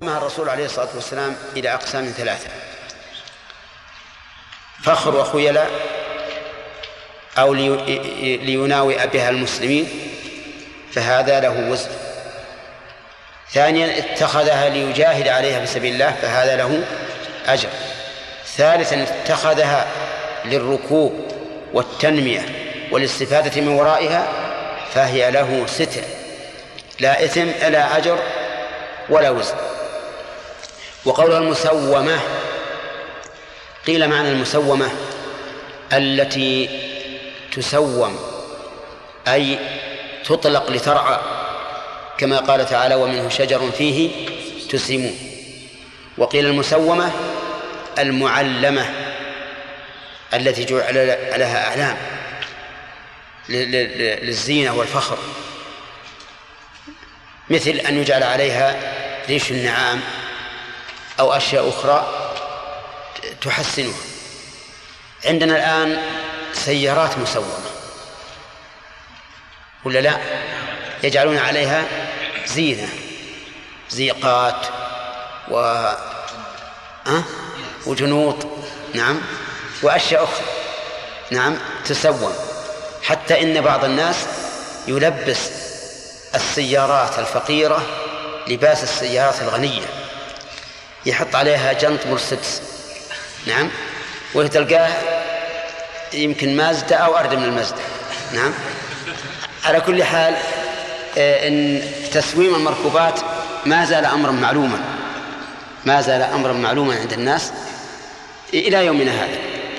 مع الرسول عليه الصلاة والسلام إلى أقسام ثلاثة: فخر وخيلاء، أو ليناوئ بها المسلمين فهذا له وزر. ثانيا اتخذها ليجاهد عليها في سبيل الله فهذا له أجر. ثالثا اتخذها للركوب والتنمية والاستفادة من ورائها فهي له ستر، لا إثم لا أجر ولا وزر. وقولها المسومة، قيل معنى المسومة التي تسوم أي تطلق لترعى، كما قال تعالى: ومنه شجر فيه تسيمون. وقيل المسومة المعلمة التي جعل لها أعلام للزينة والفخر، مثل أن يجعل عليها ريش النعام أو أشياء أخرى تحسنها. عندنا الآن سيارات مسومة ولا لا؟ يجعلون عليها زينة، زيقات وجنوط، نعم، وأشياء أخرى، نعم، تسوم. حتى إن بعض الناس يلبس السيارات الفقيرة لباس السيارات الغنية، يحط عليها جنط مرسيدس، نعم، وتلقاه يمكن مازدا أو أرد من المازدا، نعم. على كل حال إن تسويم المركوبات ما زال أمرا معلوما عند الناس إلى يومنا هذا.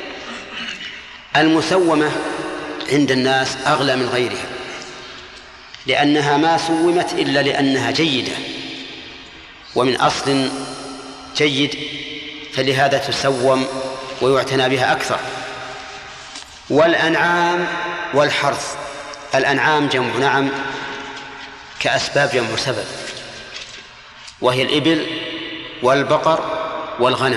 المسومة عند الناس أغلى من غيرها، لأنها ما سومت إلا لأنها جيدة ومن أصل جيد، فلهذا تسوم ويعتنى بها أكثر. والأنعام والحرث، الأنعام جمع نعم كأسباب جمع سبب، وهي الإبل والبقر والغنم.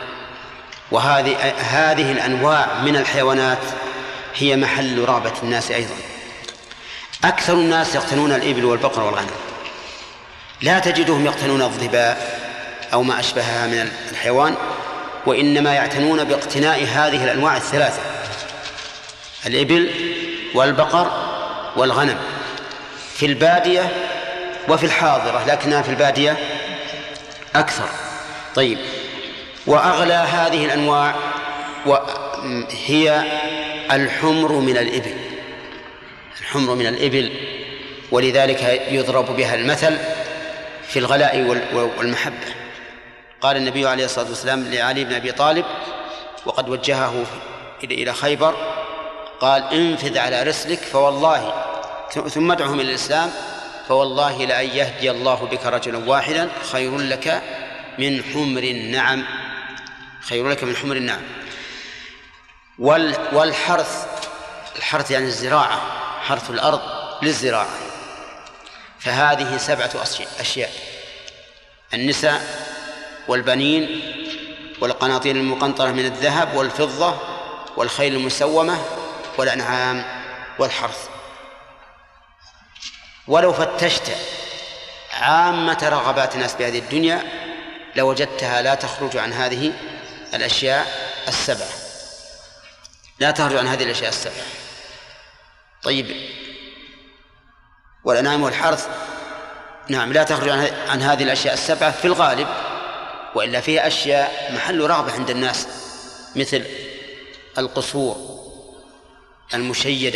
وهذه الأنواع من الحيوانات هي محل رغبة الناس أيضا. أكثر الناس يقتنون الإبل والبقر والغنم، لا تجدهم يقتنون الظباء أو ما أشبهها من الحيوان، وإنما يعتنون باقتناء هذه الأنواع الثلاثة: الإبل والبقر والغنم، في البادية وفي الحاضرة، لكنها في البادية أكثر. طيب، وأغلى هذه الأنواع هي الحمر من الإبل، ولذلك يضرب بها المثل في الغلاء والمحبة. قال النبي عليه الصلاة والسلام لعلي بن أبي طالب وقد وجهه إلى خيبر، قال: انفذ على رسلك فوالله، ثم ادعهم إلى الإسلام، فوالله لأن يهدي الله بك رجلا واحدا خير لك من حمر النعم، والحرث، الحرث يعني الزراعة، حرث الأرض للزراعة، فهذه 7 أشياء: النساء والبنين والقناطير المقنطرة من الذهب والفضة والخيل المسومة والأنعام والحرث. ولو فتشت عامة رغبات الناس بهذه الدنيا لوجدتها لا تخرج عن هذه الأشياء السبعة، طيب، والأنعام والحرث نعم لا تخرج عن هذه الأشياء السبعة في الغالب، وإلا فيها أشياء محل رغبة عند الناس، مثل القصور المشيدة.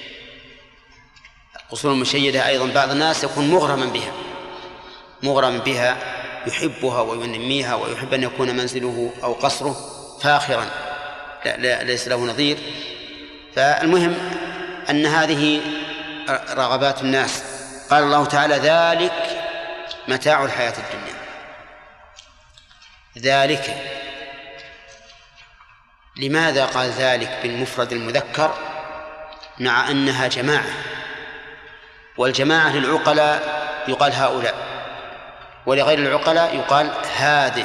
القصور المشيدة أيضا بعض الناس يكون مغرما بها، يحبها وينميها ويحب أن يكون منزله أو قصره فاخرا ليس له نظير. فالمهم أن هذه رغبات الناس. قال الله تعالى: ذلك متاع الحياة الدنيا. ذلك، لماذا قال ذلك بالمفرد المذكر مع أنها جماعة؟ والجماعة للعقلاء يقال هؤلاء، ولغير العقلاء يقال هذه.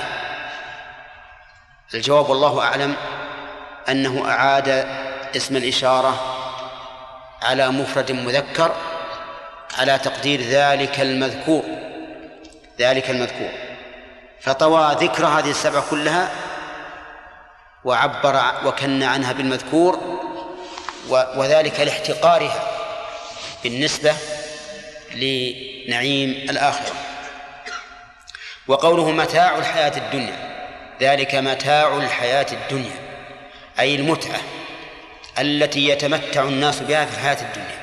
الجواب والله أعلم أنه أعاد اسم الإشارة على مفرد مذكر على تقدير ذلك المذكور، فطوى ذكر هذه السبع كلها وعبر وكن عنها بالمذكور، وذلك لاحتقارها بالنسبة لنعيم الآخرة. وقوله متاع الحياة الدنيا، ذلك متاع الحياة الدنيا أي المتعة التي يتمتع الناس بها في الحياة الدنيا،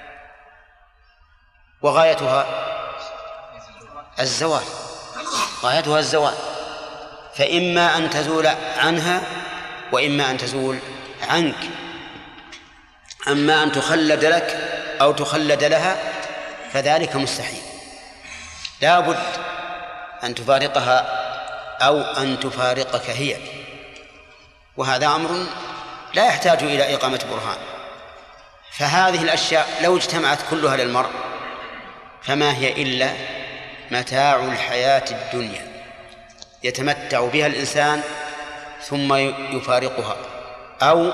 وغايتها الزوال، غايتها الزوال، فإما أن تزول عنها وإما أن تزول عنك. أما أن تخلد لك أو تخلد لها فذلك مستحيل، لا بد أن تفارقها أو أن تفارقك هي، وهذا أمر لا يحتاج إلى إقامة برهان. فهذه الأشياء لو اجتمعت كلها للمرء فما هي إلا متاع الحياة الدنيا يتمتع بها الإنسان ثم يفارقها أو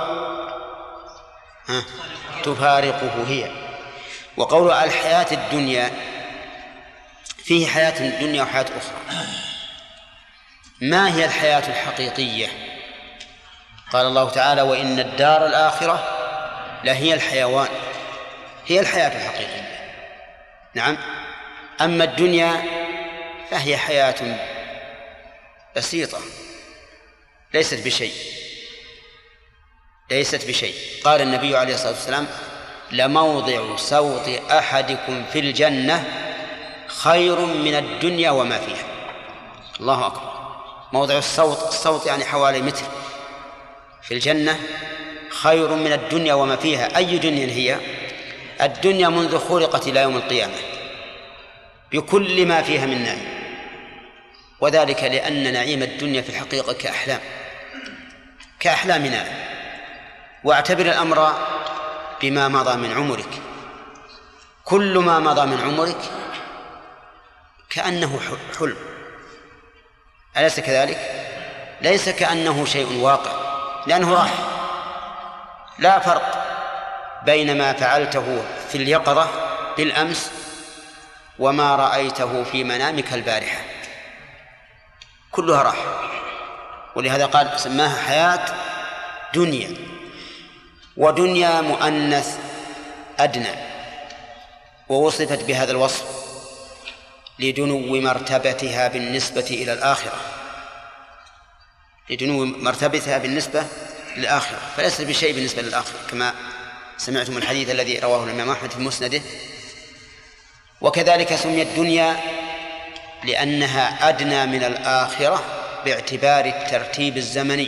تفارقه هي. وقول الحياة الدنيا فيه حياة دنيا وحياة أخرى. ما هي الحياة الحقيقية؟ قال الله تعالى: وإن الدار الآخرة لهي الحيوان، هي الحياة الحقيقية. نعم. أما الدنيا فهي حياة بسيطة ليست بشيء، ليست بشيء. قال النبي عليه الصلاة والسلام: لموضع سوط أحدكم في الجنة خير من الدنيا وما فيها. الله أكبر. موضع السوط، السوط يعني حوالي متر، في الجنة خير من الدنيا وما فيها. أي دنيا هي؟ الدنيا منذ خلقت إلى يوم القيامة بكل ما فيها من نعيم، وذلك لأن نعيم الدنيا في الحقيقة كأحلامنا. واعتبر الأمر بما مضى من عمرك، كل ما مضى من عمرك كأنه حلم، أليس كذلك؟ ليس كأنه شيء واقع، لأنه راح. لا فرق بين ما فعلته في اليقظة بالأمس وما رأيته في منامك البارحة، كلها راح. ولهذا قال سماها حياة دنيا. ودنيا مؤنث أدنى، ووصفت بهذا الوصف لدنو مرتبتها بالنسبة إلى الآخرة، لدنو مرتبتها بالنسبة للآخرة، فليس بشيء بالنسبة للآخرة، كما سمعتم الحديث الذي رواه الإمام أحمد في مسنده. وكذلك سميت الدنيا لأنها أدنى من الآخرة باعتبار الترتيب الزمني،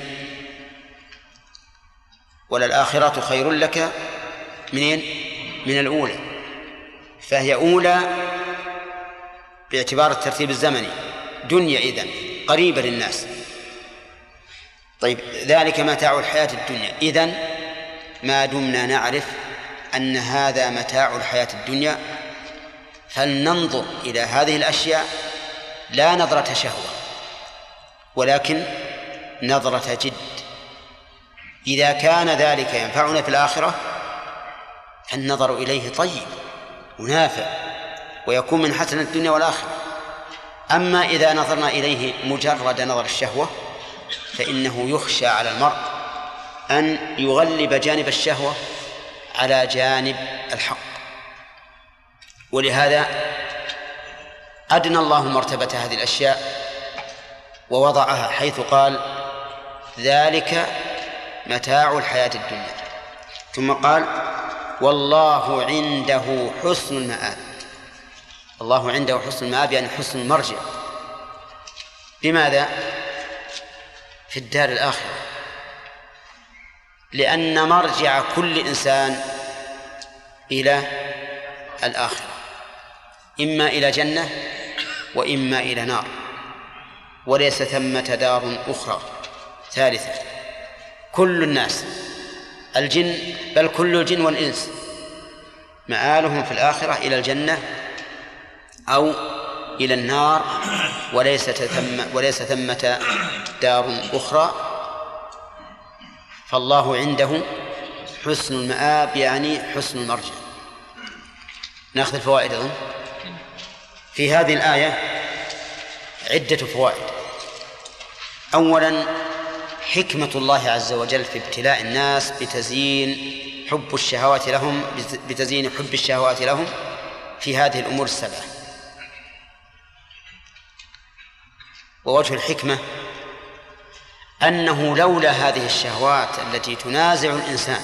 وللآخرة خير لك منين؟ من الأولى، فهي أولى باعتبار الترتيب الزمني. دنيا إذن قريبة للناس. طيب، ذلك متاع الحياة الدنيا. إذن ما دمنا نعرف أن هذا متاع الحياة الدنيا فلننظر إلى هذه الأشياء لا نظرة شهوة ولكن نظرة جد. إذا كان ذلك ينفعنا في الآخرة فالنظر إليه طيب ونافع ويكون من حسن الدنيا والآخرة. أما إذا نظرنا إليه مجرد نظر الشهوة فإنه يخشى على المرء أن يغلب جانب الشهوة على جانب الحق. ولهذا أدنى الله مرتبة هذه الأشياء ووضعها حيث قال: ذلك متاع الحياة الدنيا. ثم قال: والله عنده حسن المآب. الله عنده حسن المآب يعني حسن المرجع. لماذا؟ في الدار الآخرة، لأن مرجع كل إنسان إلى الآخرة، إما إلى جنة وإما إلى نار، وليس ثمة دار أخرى ثالثة. كل الناس الجن، بل كل الجن والإنس مآلهم في الآخرة إلى الجنة أو إلى النار، وليس ثمة دار أخرى. فالله عنده حسن المآب يعني حسن المرجع. نأخذ الفوائد. أظن في هذه الآية عدة فوائد. أولا حكمة الله عز وجل في ابتلاء الناس بتزيين حب الشهوات لهم في هذه الأمور السبعة. ووجه الحكمة أنه لولا هذه الشهوات التي تنازع الإنسان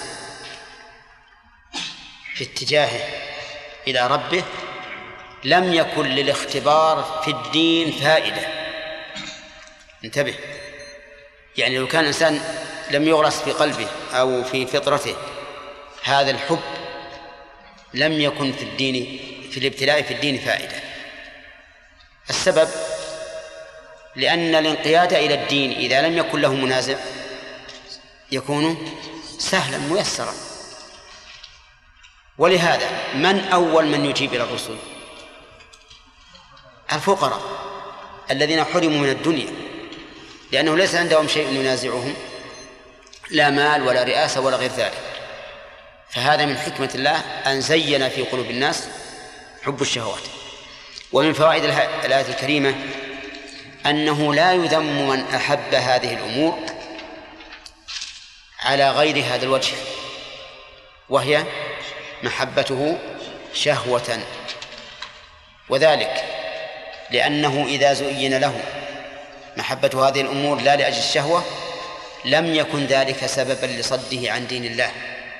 في اتجاهه إلى ربه لم يكن للاختبار في الدين فائدة. انتبه، يعني لو كان الإنسان لم يغرس في قلبه أو في فطرته هذا الحب لم يكن في الدين، في الابتلاء في الدين فائدة. السبب لأن الانقياد إلى الدين إذا لم يكن له منازع يكون سهلا ميسرا. ولهذا من أول من يجيب إلى الرسل؟ الفقراء الذين حرموا من الدنيا، لأنه ليس عندهم شيء ينازعهم، لا مال ولا رئاسة ولا غير ذلك. فهذا من حكمة الله أن زين في قلوب الناس حب الشهوات. ومن فوائد الآية الكريمة أنه لا يذم من أحب هذه الأمور على غير هذا الوجه، وهي محبته شهوة. وذلك لأنه إذا زين له محبة هذه الأمور لا لأجل الشهوة لم يكن ذلك سببا لصده عن دين الله،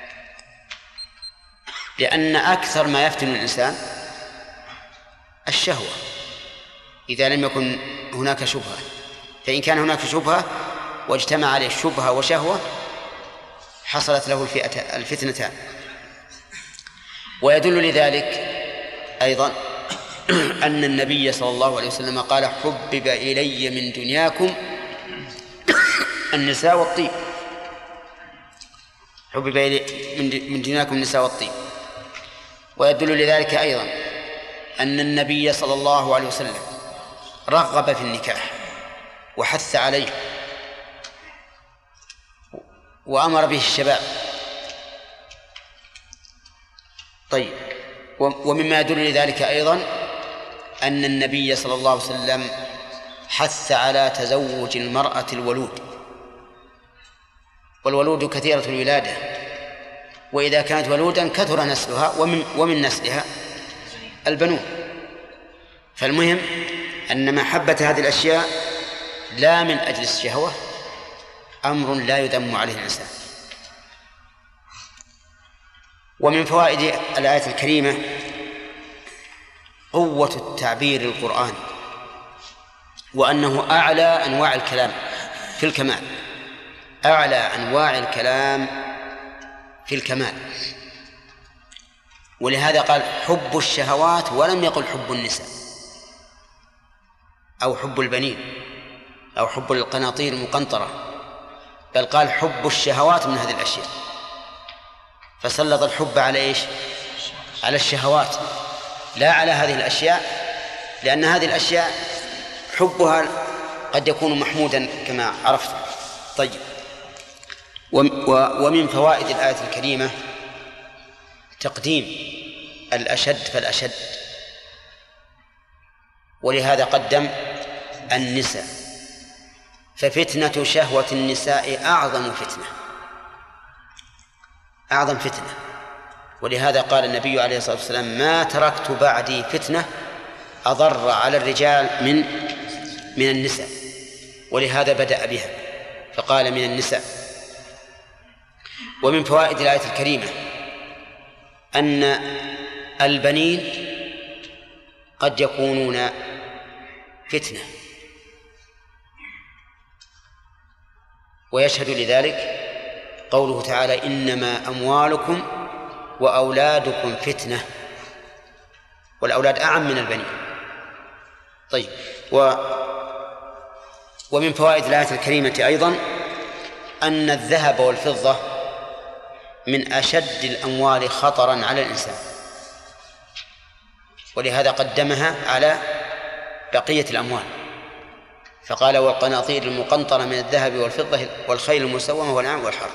لأن أكثر ما يفتن الإنسان الشهوة إذا لم يكن هناك شبهة. فإن كان هناك شبهة واجتمع عليه شبهة وشهوة حصلت له الفتنتان. ويدل لذلك أيضا أن النبي صلى الله عليه وسلم قال: حبب إلي من دنياكم النساء والطيب. حبب إلي من دنياكم النساء والطيب. ويدل لذلك أيضا أن النبي صلى الله عليه وسلم رغب في النكاح وحث عليه وأمر به الشباب. طيب، ومما يدل لذلك أيضا أن النبي صلى الله عليه وسلم حث على تزوج المرأة الولود، والولود كثيرة الولادة، وإذا كانت ولودا كثر نسلها ومن نسلها البنون. فالمهم أن محبة هذه الأشياء لا من أجل الشهوة أمر لا يذم عليه الإنسان. ومن فوائد الآية الكريمة قوة التعبير القرآني، وأنه أعلى أنواع الكلام في الكمال، أعلى أنواع الكلام في الكمال. ولهذا قال حب الشهوات ولم يقل حب النساء أو حب البنين أو حب القناطير المقنطرة، بل قال حب الشهوات من هذه الأشياء. فسلط الحب على إيش؟ على الشهوات لا على هذه الأشياء، لأن هذه الأشياء حبها قد يكون محمودا كما عرفت. طيب، ومن فوائد الآية الكريمة تقديم الأشد فالأشد، ولهذا قدم النساء. ففتنة شهوة النساء أعظم فتنة، أعظم فتنة. ولهذا قال النبي عليه الصلاة والسلام: ما تركت بعدي فتنة أضر على الرجال من النساء. ولهذا بدأ بها فقال من النساء. ومن فوائد الآية الكريمة أن البنين قد يكونون فتنة، ويشهد لذلك قوله تعالى: إنما أموالكم وأولادكم فتنة. والأولاد أعم من البنين. طيب، ومن فوائد الآية الكريمة أيضا أن الذهب والفضة من أشد الأموال خطرا على الإنسان، ولهذا قدمها على بقية الأموال فقال: والقناطير المقنطرة من الذهب والفضة والخيل المسومة والأنعام والحرث،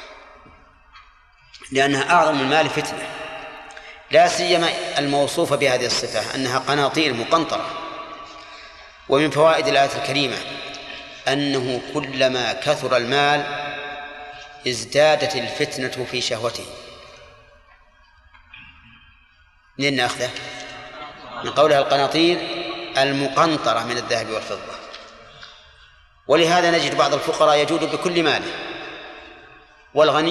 لأنها أعظم المال فتنة، لا سيما الموصوفة بهذه الصفة أنها قناطير مقنطرة. ومن فوائد الآية الكريمة أنه كلما كثر المال ازدادت الفتنة في شهوته. منين نأخذه؟ من قولها القناطير المقنطرة من الذهب والفضة. ولهذا نجد بعض الفقراء يجود بكل ماله، والغني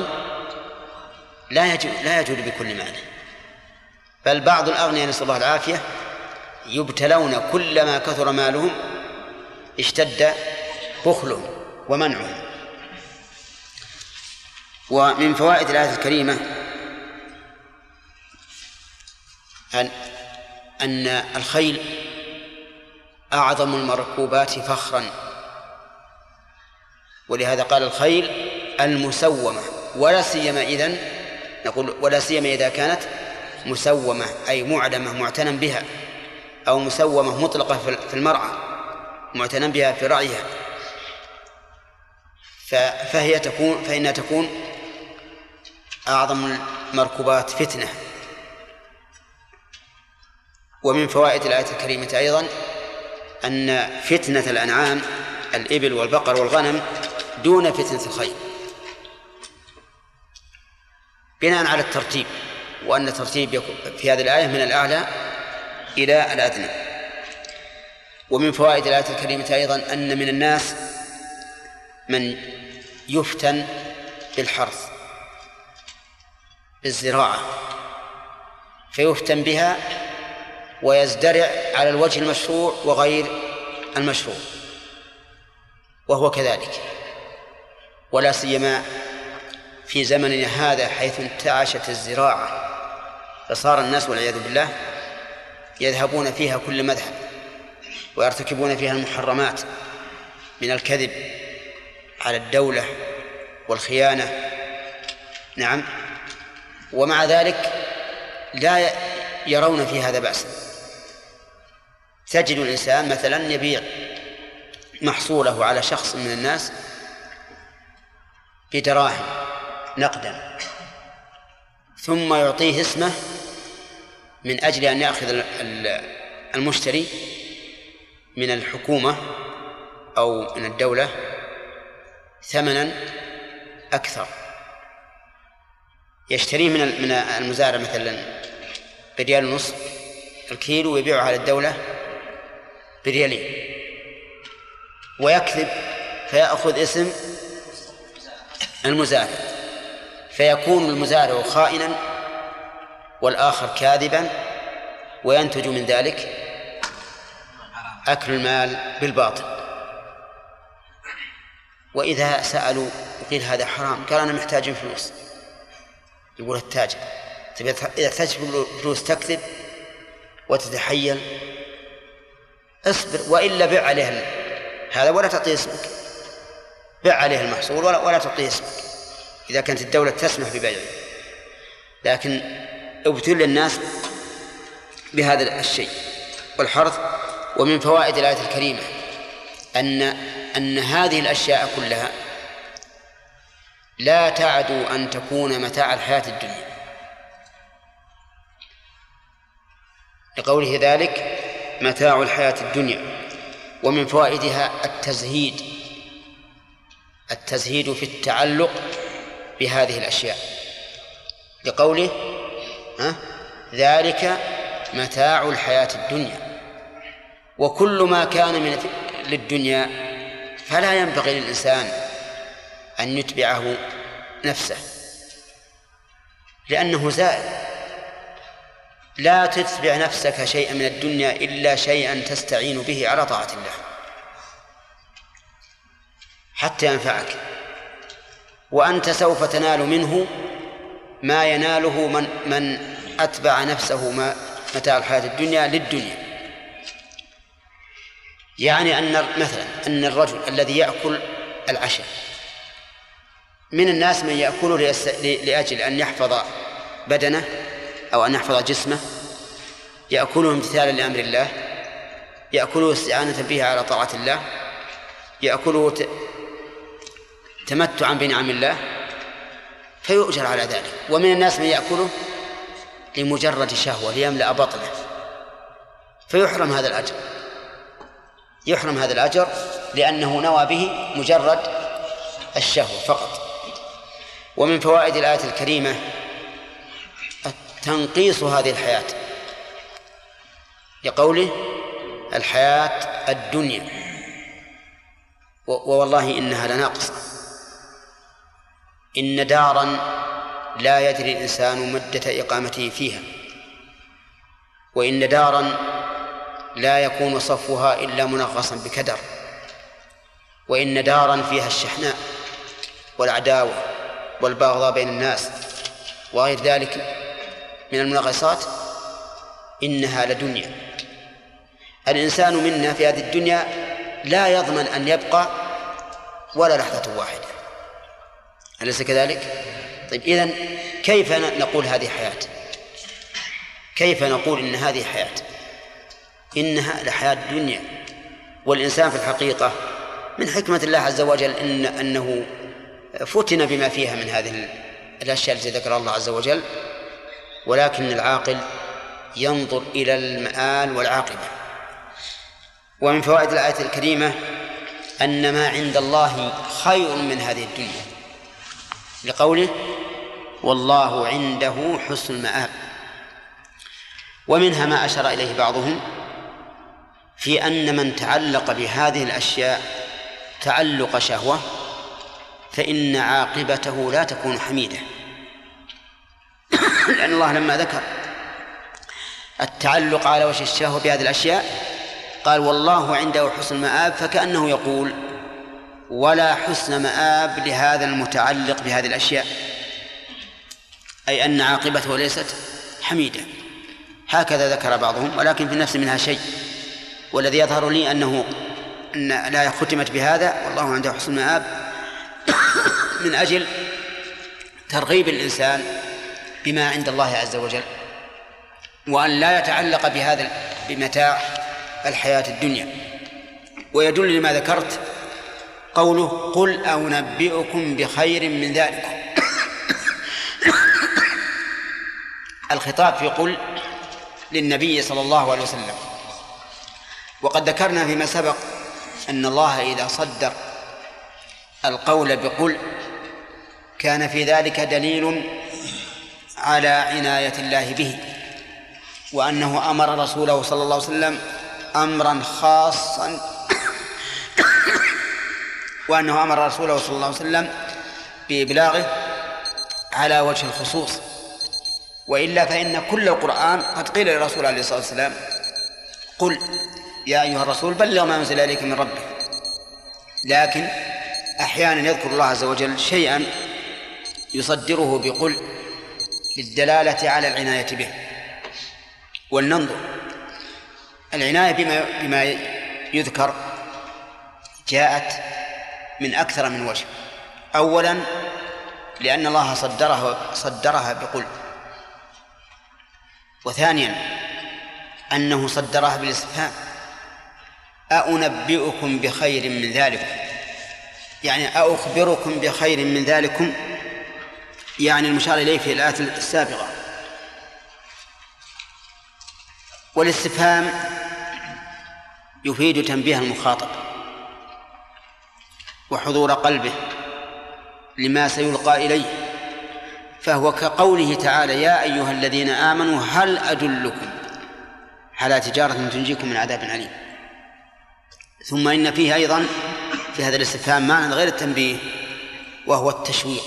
لا يجود بكل ماله، بل بعض الأغنياء نسأل الله العافية يبتلون كلما كثر مالهم اشتد بخلهم ومنعهم. ومن فوائد الآية الكريمة أن الخيل أعظم المركوبات فخرا، ولهذا قال الخيل المسومة، ولا سيما إذا كانت مسومة أي معدمة معتنى بها، أو مسومة مطلقة في المرعى معتنى بها في رعيها، فإنها تكون أعظم المركوبات فتنة. ومن فوائد الآية الكريمة أيضا أن فتنة الأنعام الإبل والبقر والغنم دون فتنة الخيل، بناء على الترتيب، وأن الترتيب في هذه الآية من الأعلى إلى الأدنى. ومن فوائد الآية الكريمة أيضا أن من الناس من يفتن بالحرث بالزراعة فيفتن بها ويزدرع على الوجه المشروع وغير المشروع، وهو كذلك، ولا سيما في زمننا هذا حيث انتعشت الزراعة فصار الناس والعياذ بالله يذهبون فيها كل مذهب ويرتكبون فيها المحرمات من الكذب على الدولة والخيانة. نعم، ومع ذلك لا يرون في هذا بأسا. تجد الإنسان مثلا يبيع محصوله على شخص من الناس بدراهم نقدا، ثم يعطيه اسمه من أجل أن يأخذ المشتري من الحكومة أو من الدولة ثمنا أكثر، يشتريه من المزارع مثلا بريال ونصف الكيلو ويبيعه على الدولة بريالين، ويكذب فيأخذ اسم المزارع، فيكون المزارع خائنا والآخر كاذبا، وينتج من ذلك أكل المال بالباطل. وإذا سألوا وقيل هذا حرام، قال أنا محتاج فلوس، يقول التاجر إذا تحتاج فلوس تكذب وتتحيل اصبر، وإلا بيع عليه هذا ولا تعطيه اسمك، بيع عليه المحصول ولا تعطيه اسمك إذا كانت الدولة تسمح ببيعه. لكن ابتلي الناس بهذا الشيء والحرث. ومن فوائد الآية الكريمة أن هذه الأشياء كلها لا تعدو أن تكون متاع الحياة الدنيا، لقوله ذلك متاع الحياة الدنيا. ومن فوائدها التزهيد في التعلق بهذه الأشياء، لقوله ذلك متاع الحياة الدنيا. وكل ما كان للدنيا فلا ينبغي للإنسان أن يتبعه نفسه، لأنه زائل. لا تتبع نفسك شيئا من الدنيا إلا شيئا تستعين به على طاعة الله حتى ينفعك، وأنت سوف تنال منه ما يناله من أتبع نفسه متاع الحياة الدنيا للدنيا. يعني أن الرجل الذي يأكل العشاء، من الناس من يأكله لأجل أن يحفظ بدنه أو أن يحفظ جسمه، يأكله امتثالا لأمر الله، يأكله استعانة به على طاعة الله، يأكله تمتعا بنعم الله، فيؤجر على ذلك. ومن الناس من يأكله لمجرد شهوة ليملأ بطنه، فيحرم هذا الأجر. يحرم هذا الأجر لأنه نوى به مجرد الشهوة فقط. ومن فوائد الآية الكريمة تنقيص هذه الحياة، لقوله الحياة الدنيا، ووالله إنها لناقصة. إن دارا لا يدري الإنسان مدة إقامته فيها، وإن دارا لا يكون صفوها إلا منغصا بكدر، وإن دارا فيها الشحناء والعداوة والبغضاء بين الناس وغير ذلك من المنغصات، إنها لدنيا. الإنسان منا في هذه الدنيا لا يضمن أن يبقى ولا لحظة واحدة، أليس كذلك؟ طيب إذن كيف نقول هذه حياة؟ كيف نقول إن هذه حياة؟ إنها لحياة الدنيا. والإنسان في الحقيقة من حكمة الله عز وجل أنه فتن بما فيها من هذه الأشياء التي ذكر الله عز وجل، ولكن العاقل ينظر إلى المآل والعاقبة. ومن فوائد الآية الكريمة أن ما عند الله خير من هذه الدنيا، لقوله والله عنده حسن المآب. ومنها ما أشار إليه بعضهم في أن من تعلق بهذه الأشياء تعلق شهوة فإن عاقبته لا تكون حميدة، لأن الله لما ذكر التعلق على وجه الشهوة بهذه الأشياء قال والله عنده حسن المآب، فكأنه يقول ولا حسن مآب لهذا المتعلق بهذه الأشياء، أي أن عاقبته ليست حميدة. هكذا ذكر بعضهم، ولكن في النفس منها شيء، والذي يظهر لي أن لا ختمت بهذا والله عنده حسن المآب من أجل ترغيب الإنسان بما عند الله عز وجل، وأن لا يتعلق بمتاع الحياة الدنيا. ويدل لما ذكرت قوله قل أنبئكم بخير من ذلك. الخطاب في قل للنبي صلى الله عليه وسلم، وقد ذكرنا فيما سبق أن الله إذا صدر القول بقل كان في ذلك دليل على عناية الله به، وأنه أمر رسوله صلى الله عليه وسلم أمرا خاصا وأنه أمر رسوله صلى الله عليه وسلم بإبلاغه على وجه الخصوص. وإلا فإن كل القرآن قد قيل للرسول عليه الصلاة والسلام قل يا أيها الرسول بلغ ما أنزل إليك من ربك، لكن أحيانا يذكر الله عز وجل شيئا يصدره بقل للدلالة على العناية به. ولننظر العناية بما يذكر جاءت من أكثر من وجه. أولا لأن الله صدرها بقل، وثانيا أنه صدرها بالاستفهام أنبئكم بخير من ذلكم، يعني أخبركم بخير من ذلكم، يعني المشار إليه في الآية السابقة. والاستفهام يفيد تنبيه المخاطب وحضور قلبه لما سيلقى إليه، فهو كقوله تعالى يا أيها الذين آمنوا هل أدلكم على تجارة تنجيكم من عذاب أليم. ثم إن فيه أيضا في هذا الاستفهام معنى غير التنبيه وهو التشويق.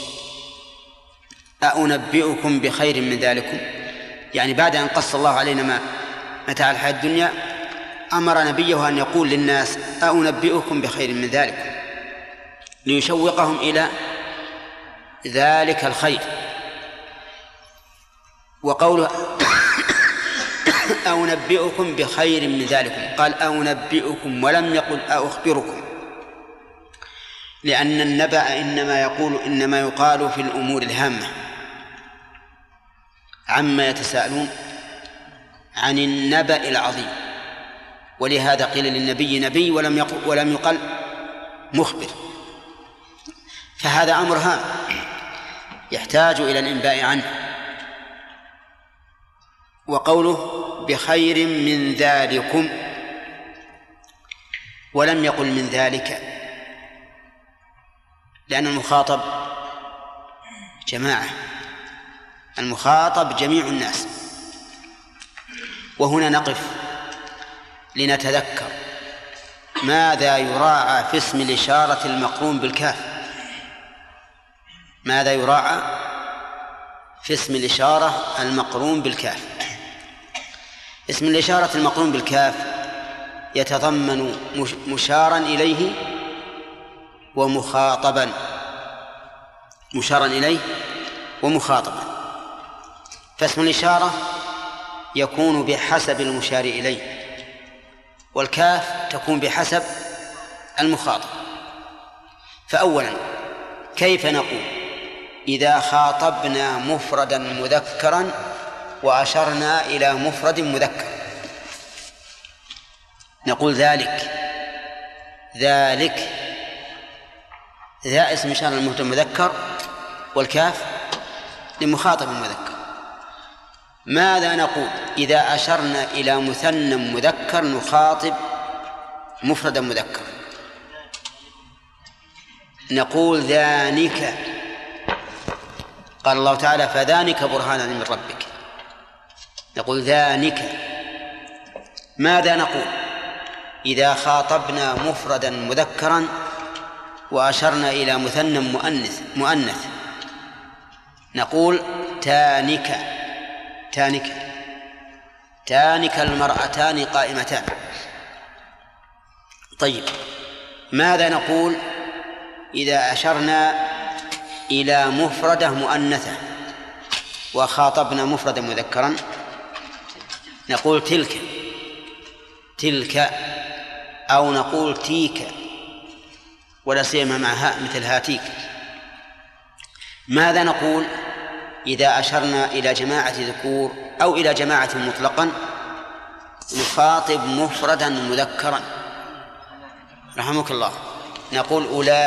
أنبئكم بخير من ذلكم، يعني بعد أن قص الله علينا متاع الحياة الدنيا أمر نبيه أن يقول للناس أنبئكم بخير من ذلكم، ليشوقهم إلى ذلك الخير. وقوله أنبئكم بخير من ذلكم قال أنبئكم ولم يقل أخبركم، لأن النبأ إنما يقال في الأمور الهامة عما يتساءلون عن النبأ العظيم، ولهذا قيل للنبي نبي ولم يقل مخبر، فهذا أمر هام يحتاج إلى الإنباء عنه. وقوله بخير من ذلكم ولم يقل من ذلك، لأن المخاطب جماعة، المخاطب جميع الناس. وهنا نقف لنتذكر ماذا يراعى في اسم الإشارة المقرون بالكاف. ماذا يراعى في اسم الإشارة المقرون بالكاف؟ اسم الإشارة المقرون بالكاف يتضمن مشارا إليه ومخاطبا، مشارا إليه ومخاطبا. فاسم الإشارة يكون بحسب المشار إليه، والكاف تكون بحسب المخاطب. فأولا، كيف نقول إذا خاطبنا مفردا مذكرا وأشرنا إلى مفرد مذكر؟ نقول ذلك ذا اسم إشارة للمفرد المذكر، والكاف لمخاطب مذكر. ماذا نقول إذا أشرنا إلى مثنى مذكر نخاطب مفردا مذكر؟ نقول ذانك. قال الله تعالى فذانك برهانان من ربك. نقول ذانك. ماذا نقول إذا خاطبنا مفردا مذكرا وأشرنا إلى مثنى مؤنث؟ نقول تانك المرأتان قائمتان. طيب، ماذا نقول إذا أشرنا إلى مفردة مؤنثة وخاطبنا مفردا مذكرا؟ نقول تلك، أو نقول تيك، ولا سيما مع هاء مثل هاتيك. ماذا نقول إذا أشرنا إلى جماعة ذكور أو إلى جماعة مطلقا نخاطب مفردا مذكرا؟ رحمك الله. نقول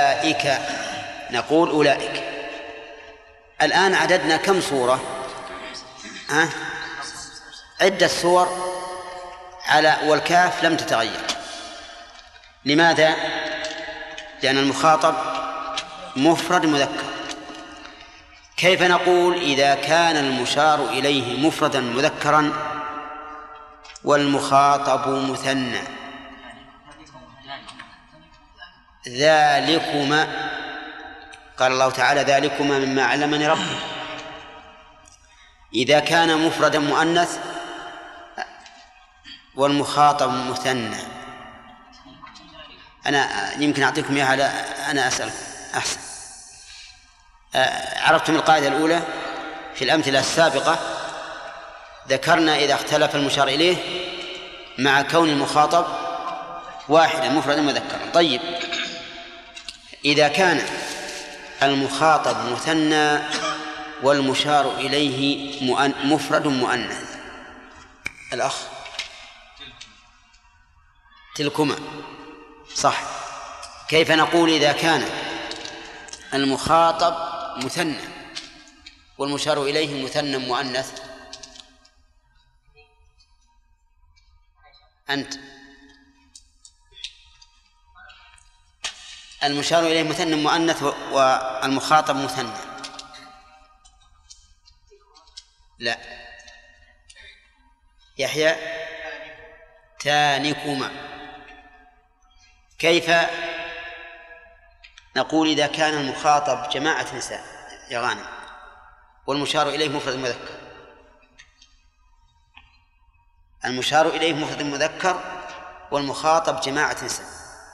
أولئك. الآن عددنا كم صورة؟ عدة صور والكاف لم تتغير. لماذا؟ لأن المخاطب مفرد مذكر. كيف نقول إذا كان المشار إليه مفردا مذكرا والمخاطب مثنى؟ ذلكما. قال الله تعالى ذلكما مما علمني ربي. إذا كان مفردا مؤنث والمخاطب مثنى، أنا يمكن أعطيكم إياها، أنا أسأل أحسن. عرفتم القاعدة الأولى في الأمثلة السابقة؟ ذكرنا إذا اختلف المشار إليه مع كون المخاطب واحدا مفردا مذكرا. طيب، إذا كان المخاطب مثنى والمشار إليه مفرد مؤنث، الأخ تلكما، صح. كيف نقول إذا كان المخاطب مثنى والمشار إليه مثنى مؤنث؟ أنت. المشار إليه مثنى مؤنث والمخاطب مثنى. لا. يحيى تانكما. كيف نقول إذا كان المخاطب جماعة نساء يا غانم والمشار إليه مفرد مذكر؟ المشار إليه مفرد مذكر والمخاطب جماعة نساء.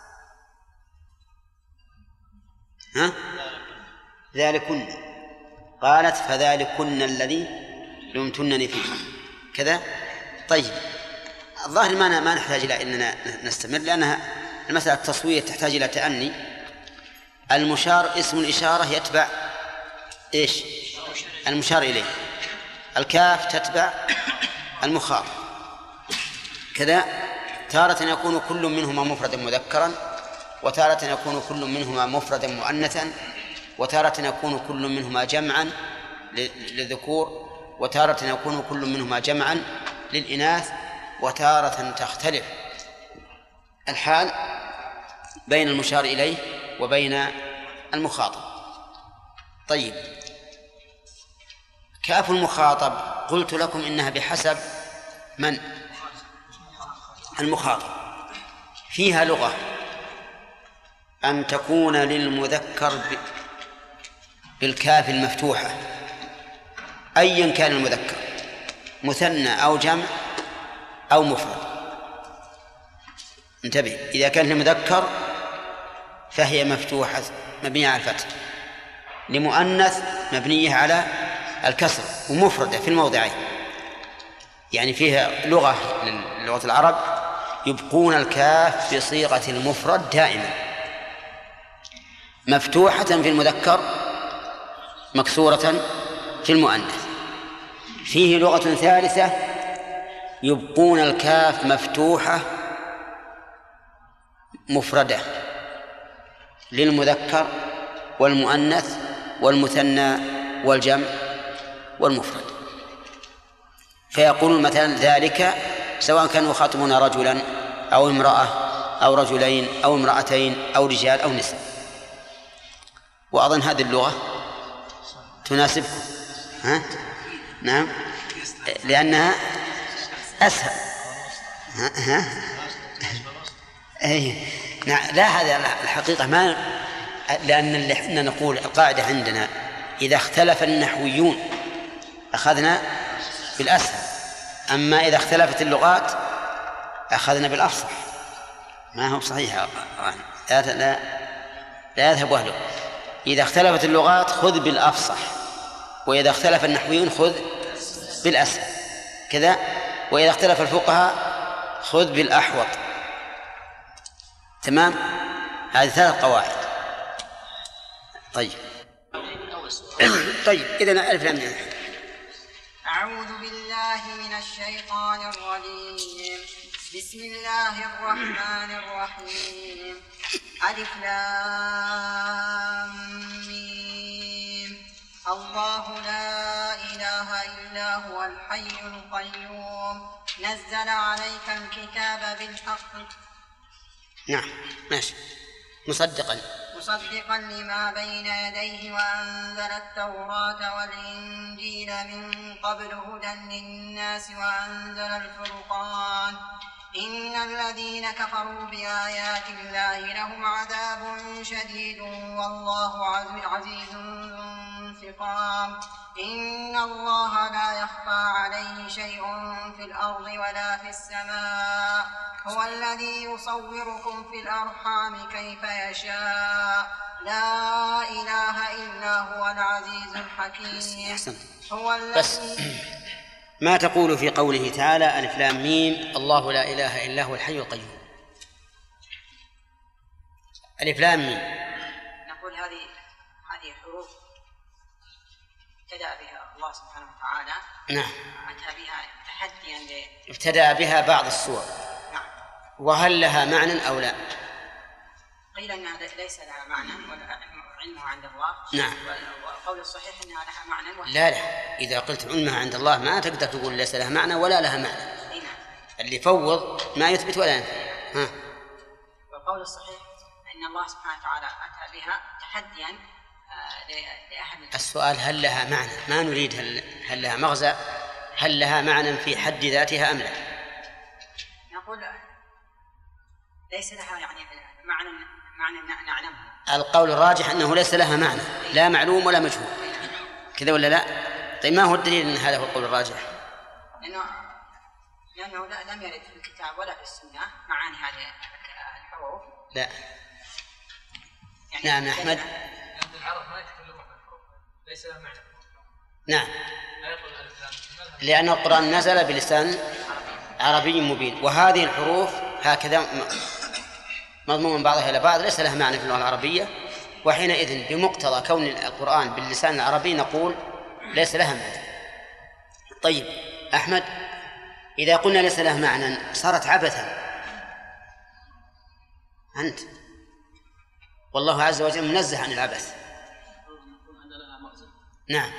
ذلكن. قالت فذلكن الذي لمتنني فيه كذا. طيب، الظاهر ما نحتاج إلى أننا نستمر، لأنها المسألة التصوير تحتاج إلى تأني. المشار اسم الإشارة يتبع إيش؟ المشار إليه. الكاف تتبع المخاطب كذا. تارة يكون كل منهما مفردا مذكرا، وتارة يكون كل منهما مفردا مؤنثا، وتارة يكون كل منهما جمعا للذكور، وتارة يكون كل منهما جمعا للإناث، وتارة تختلف الحال بين المشار إليه وبين المخاطب. طيب، كاف المخاطب قلت لكم إنها بحسب من؟ المخاطب. فيها لغة أن تكون للمذكر بالكاف المفتوحة أيا كان المذكر، مثنى أو جمع أو مفرد. انتبه، إذا كان لمذكر فهي مفتوحة مبنية على الفتح، لمؤنث مبنية على الكسر، ومفردة في الموضعين. يعني فيها لغة العرب يبقون الكاف بصيغة المفرد دائما، مفتوحة في المذكر مكسورة في المؤنث. فيه لغة ثالثة يبقون الكاف مفتوحة مفردة للمذكر والمؤنث والمثنى والجمع والمفرد. فيقول مثلا ذلك سواء كانوا يخاطبون رجلا أو امرأة أو رجلين أو امرأتين أو رجال أو نساء. وأظن هذه اللغة تناسبكم، ها؟ نعم، لأنها أسهل. ها؟ أي نعم. لا، هذا الحقيقة ما، لأن اللي احنا نقول القاعدة عندنا إذا اختلف النحويون أخذنا بالأسهل، أما إذا اختلفت اللغات أخذنا بالأفصح. ما هو صحيح، لا يذهب أهله. إذا اختلفت اللغات خذ بالأفصح، وإذا اختلف النحويون خذ بالأسهل كذا، وإذا اختلف الفقهاء خذ بالأحوط. تمام؟ هذه 3 قواعد. طيب طيب إذن ألف لام ميم. أعوذ بالله من الشيطان الرجيم. بسم الله الرحمن الرحيم. ألف لام ميم. الله لا إله إلا هو الحي القيوم نزل عليك الكتاب بالحق. نعم ماشي. مصدقا لما بين يديه وأنزل التوراة والإنجيل من قبل هدى للناس وأنزل الفرقان. إن الذين كفروا بآيات الله لهم عذاب شديد والله عزيز ذو انتقام. إن الله لا يخفى عليه شيء في الأرض ولا في السماء. هو الذي يصوركم في الأرحام كيف يشاء. لا إله إلا هو العزيز الحكيم. هو الذي ما تقول في قوله تعالى ألف لام ميم الله لا إله إلا هو الحي القيوم؟ ألف لام ميم نقول هذه حروف ابتدأ بها الله سبحانه وتعالى. نعم. أتى بها تحديا ابتدأ بها بعض السور. نعم. وهل لها معنى أو لا؟ قيل أنها ليس لها معنى ولا علمها عند الله. نعم. والقول الصحيح أنها لها معنى لا إذا قلت علمها عند الله ما تقدر تقول ليس لها معنى ولا لها معنى. نعم. اللي فوض ما يثبت ولا ينفي. والقول الصحيح أن الله سبحانه وتعالى أتى بها تحديا لأحد. السؤال هل لها معنى، ما نريد هل لها مغزى، هل لها معنى في حد ذاتها أم لا؟ نقول ليس لها يعني معنى نعلمه. القول الراجح أنه ليس لها معنى، لا معلوم ولا مجهول، كذا ولا لا؟ طيب ما هو الدليل أن هذا هو القول الراجح؟ لأنه لم يرد في الكتاب ولا في السنة معاني هذه الحروف. لا. يعني نعم أحمد. العرب ما يتكلمون عن الحروف، ليس لها معنى. نعم. لأن القرآن نزل بلسان عربي مبين، وهذه الحروف هكذا مضمون بعضها إلى بعض ليس لها معنى في اللغة العربية، وحينئذ بمقتضى كون القرآن باللسان العربي نقول ليس لها معنى. طيب أحمد، إذا قلنا ليس لها معنى صارت عبثا. أنت والله عز وجل منزه عن العبث. نعم.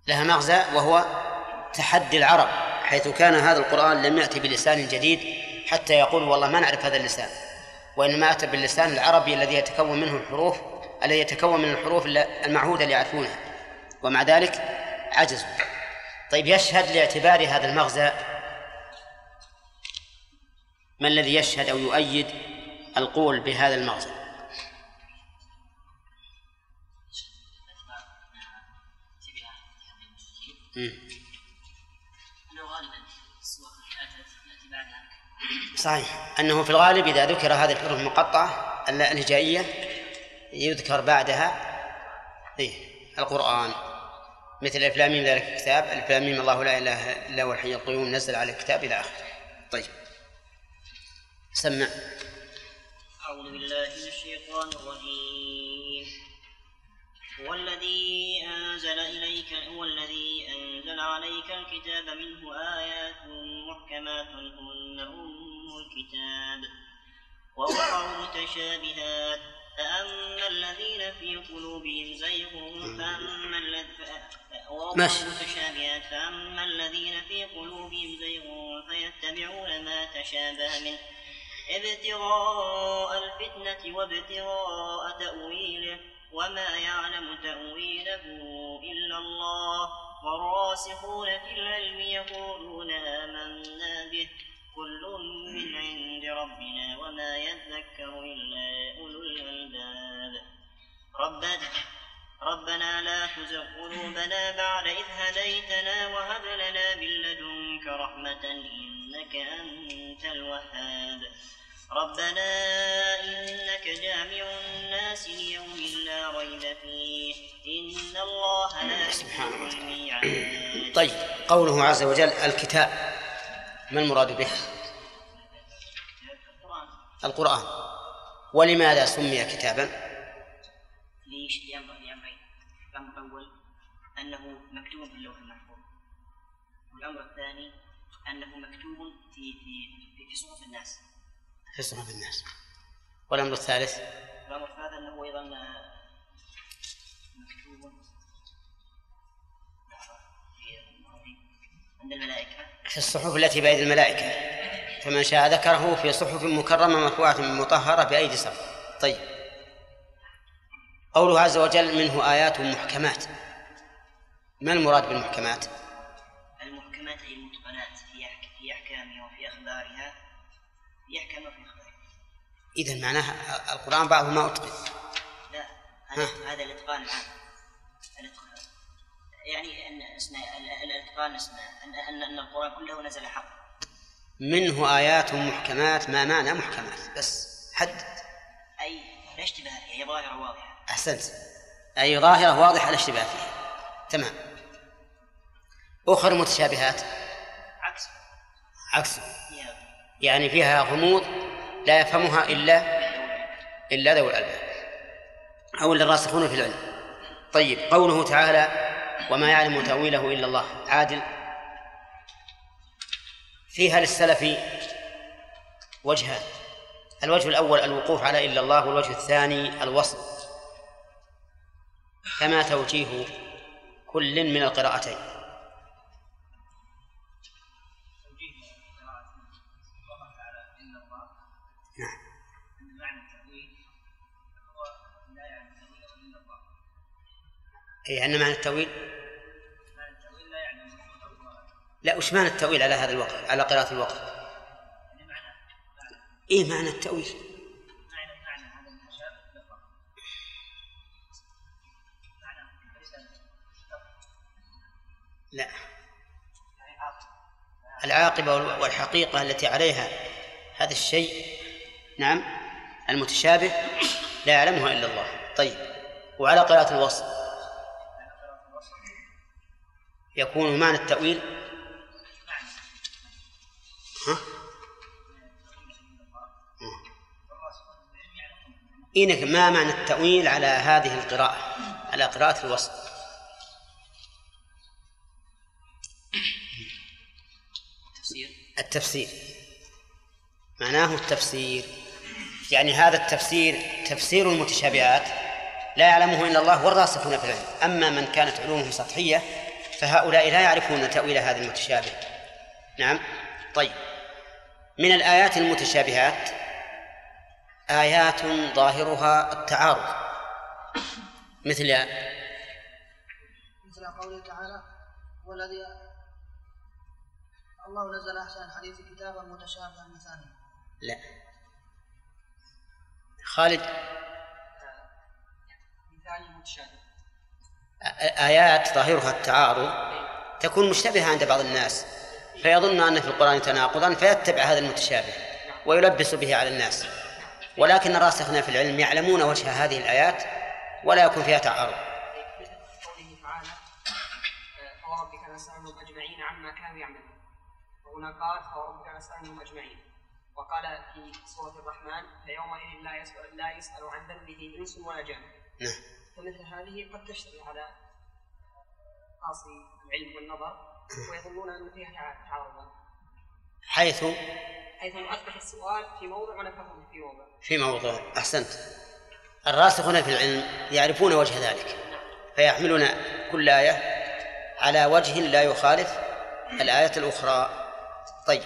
لها مغزى، وهو تحدي العرب، حيث كان هذا القرآن لم يأتي بلسان جديد حتى يقول والله ما نعرف هذا اللسان، وإنما أتى باللسان العربي الذي يتكون من الحروف المعهودة اللي يعرفونها، ومع ذلك عجزوا. طيب، يشهد لاعتبار هذا المغزى ما الذي يشهد أو يؤيد القول بهذا المغزى؟ صحيح أنه في الغالب إذا ذكر هذه الحروف المقطعة الهجائية يذكر بعدها القرآن، مثل ألف لام ميم ذلك الكتاب، ألف لام ميم الله لا إله إلا هو الحي القيوم نزل على الكتاب إلى آخره. طيب، سمع. أعوذ بالله من الشيطان الرجيم. هو الذي أنزل عليك الكتاب منه آيات محكمات هن أم الكتاب وأخر متشابهات فأما الذين في قلوبهم زيغ فيتبعون ما تشابه منه ابتغاء الفتنة وابتغاء تأويله وما يعلم تأويله إلا الله والراسخون في العلم يقولون آمنا به كل من عند ربنا وما يذكر إلا أولو الألباب. ربنا لا تزغ قلوبنا بعد إذ هديتنا وهب لنا من لدنك رحمة إنك أنت الوهاب. ربنا إنك جامع الناس ليوم لا ريب فيه إن الله لا يخلف الميعاد. طيب، قوله عز وجل الكتاب، ما المراد به؟ القرآن. ولماذا سمي كتابا؟ لأمرين. الأمر الأول أنه مكتوب في اللوح المحفوظ، والأمر الثاني أنه مكتوب في صحف الناس. في صحف الناس. والأمر الثالث؟ الأمر الثالث أنه أيضا مكتوب عند الملائكة في الصحف التي بأيدي الملائكة، فمن شاء ذكره في صحف مكرمة مرفوعة مطهرة بأيدي سفر. طيب، قوله عز وجل منه آيات محكمات، ما المراد بالمحكمات؟ المحكمات هي المتقنات في أحكامها وفي أخبارها، في أحكامها وفي أخبارها. إذن معناها القرآن بعضه ما أتقن. لا، هذا الإتقان العام. يعني أن الإتقان أن القرآن كله نزل حق. منه آيات محكمات، ما معنى محكمات؟ بس حدد. أي لا اشتباه فيها، هي ظاهرة واضحة. أحسنت، أي ظاهرة واضحة لا اشتباه فيها. تمام. أخر متشابهات عكس يعني فيها غموض لا يفهمها إلا ذوي الألباب أو الراسخون في العلم. طيب، قوله تعالى وما يعلم تأويله إلا الله، عادل، فيها للسلف وجهان: الوجه الأول الوقوف على إلا الله، والوجه الثاني الوصل، كما توجيه كل من القراءتين. أي أن معنى التأويل لا، وش معنى التأويل على هذا الوقت، على قراءة الوقت؟ إيه معنى التأويل؟ لا، العاقبة والحقيقة التي عليها هذا الشيء، نعم، المتشابه لا يعلمها إلا الله. طيب، وعلى قراءة الوصل يكون معنى التأويل إنك ما معنى التأويل على هذه القراءة، على قراءة الوصل؟ التفسير معناه التفسير، يعني هذا التفسير تفسير المتشابهات لا يعلمه إلا الله والراسخون في العلم. أما من كانت علومهم سطحية فهؤلاء لا يعرفون تأويل هذا المتشابه. نعم. طيب، من الآيات المتشابهات آيات ظاهرها التعارض، مثل قوله تعالى: والذي الله نزل أحسن الحديث كتابا متشابها مثاني. لا، خالد. مثال متشابه. آيات ظاهرها التعارض تكون مشتبهة عند بعض الناس، فيظن أن في القرآن تناقضا فيتبع هذا المتشابه ويلبس به على الناس، ولكن الراسخون في العلم يعلمون وجه هذه الآيات ولا يكون فيها تعارض. قوله تعالى: فوربك لنسألهم أجمعين عما كانوا يعملون، وهنا قال فوربك لنسألهم أجمعين، وقال في سورة الرحمن: فيومئذ لا يسأل عن ذنبه إنس ولا جان. فمثل هذه قد تشتبه على قاصي العلم والنظر ويظنون أن فيها تعارضا، حيث أثبت السؤال في موضع ونفهم في موضع. أحسنت. الراسخون في العلم يعرفون وجه ذلك فيحملون كل آية على وجه لا يخالف الآية الأخرى. طيب،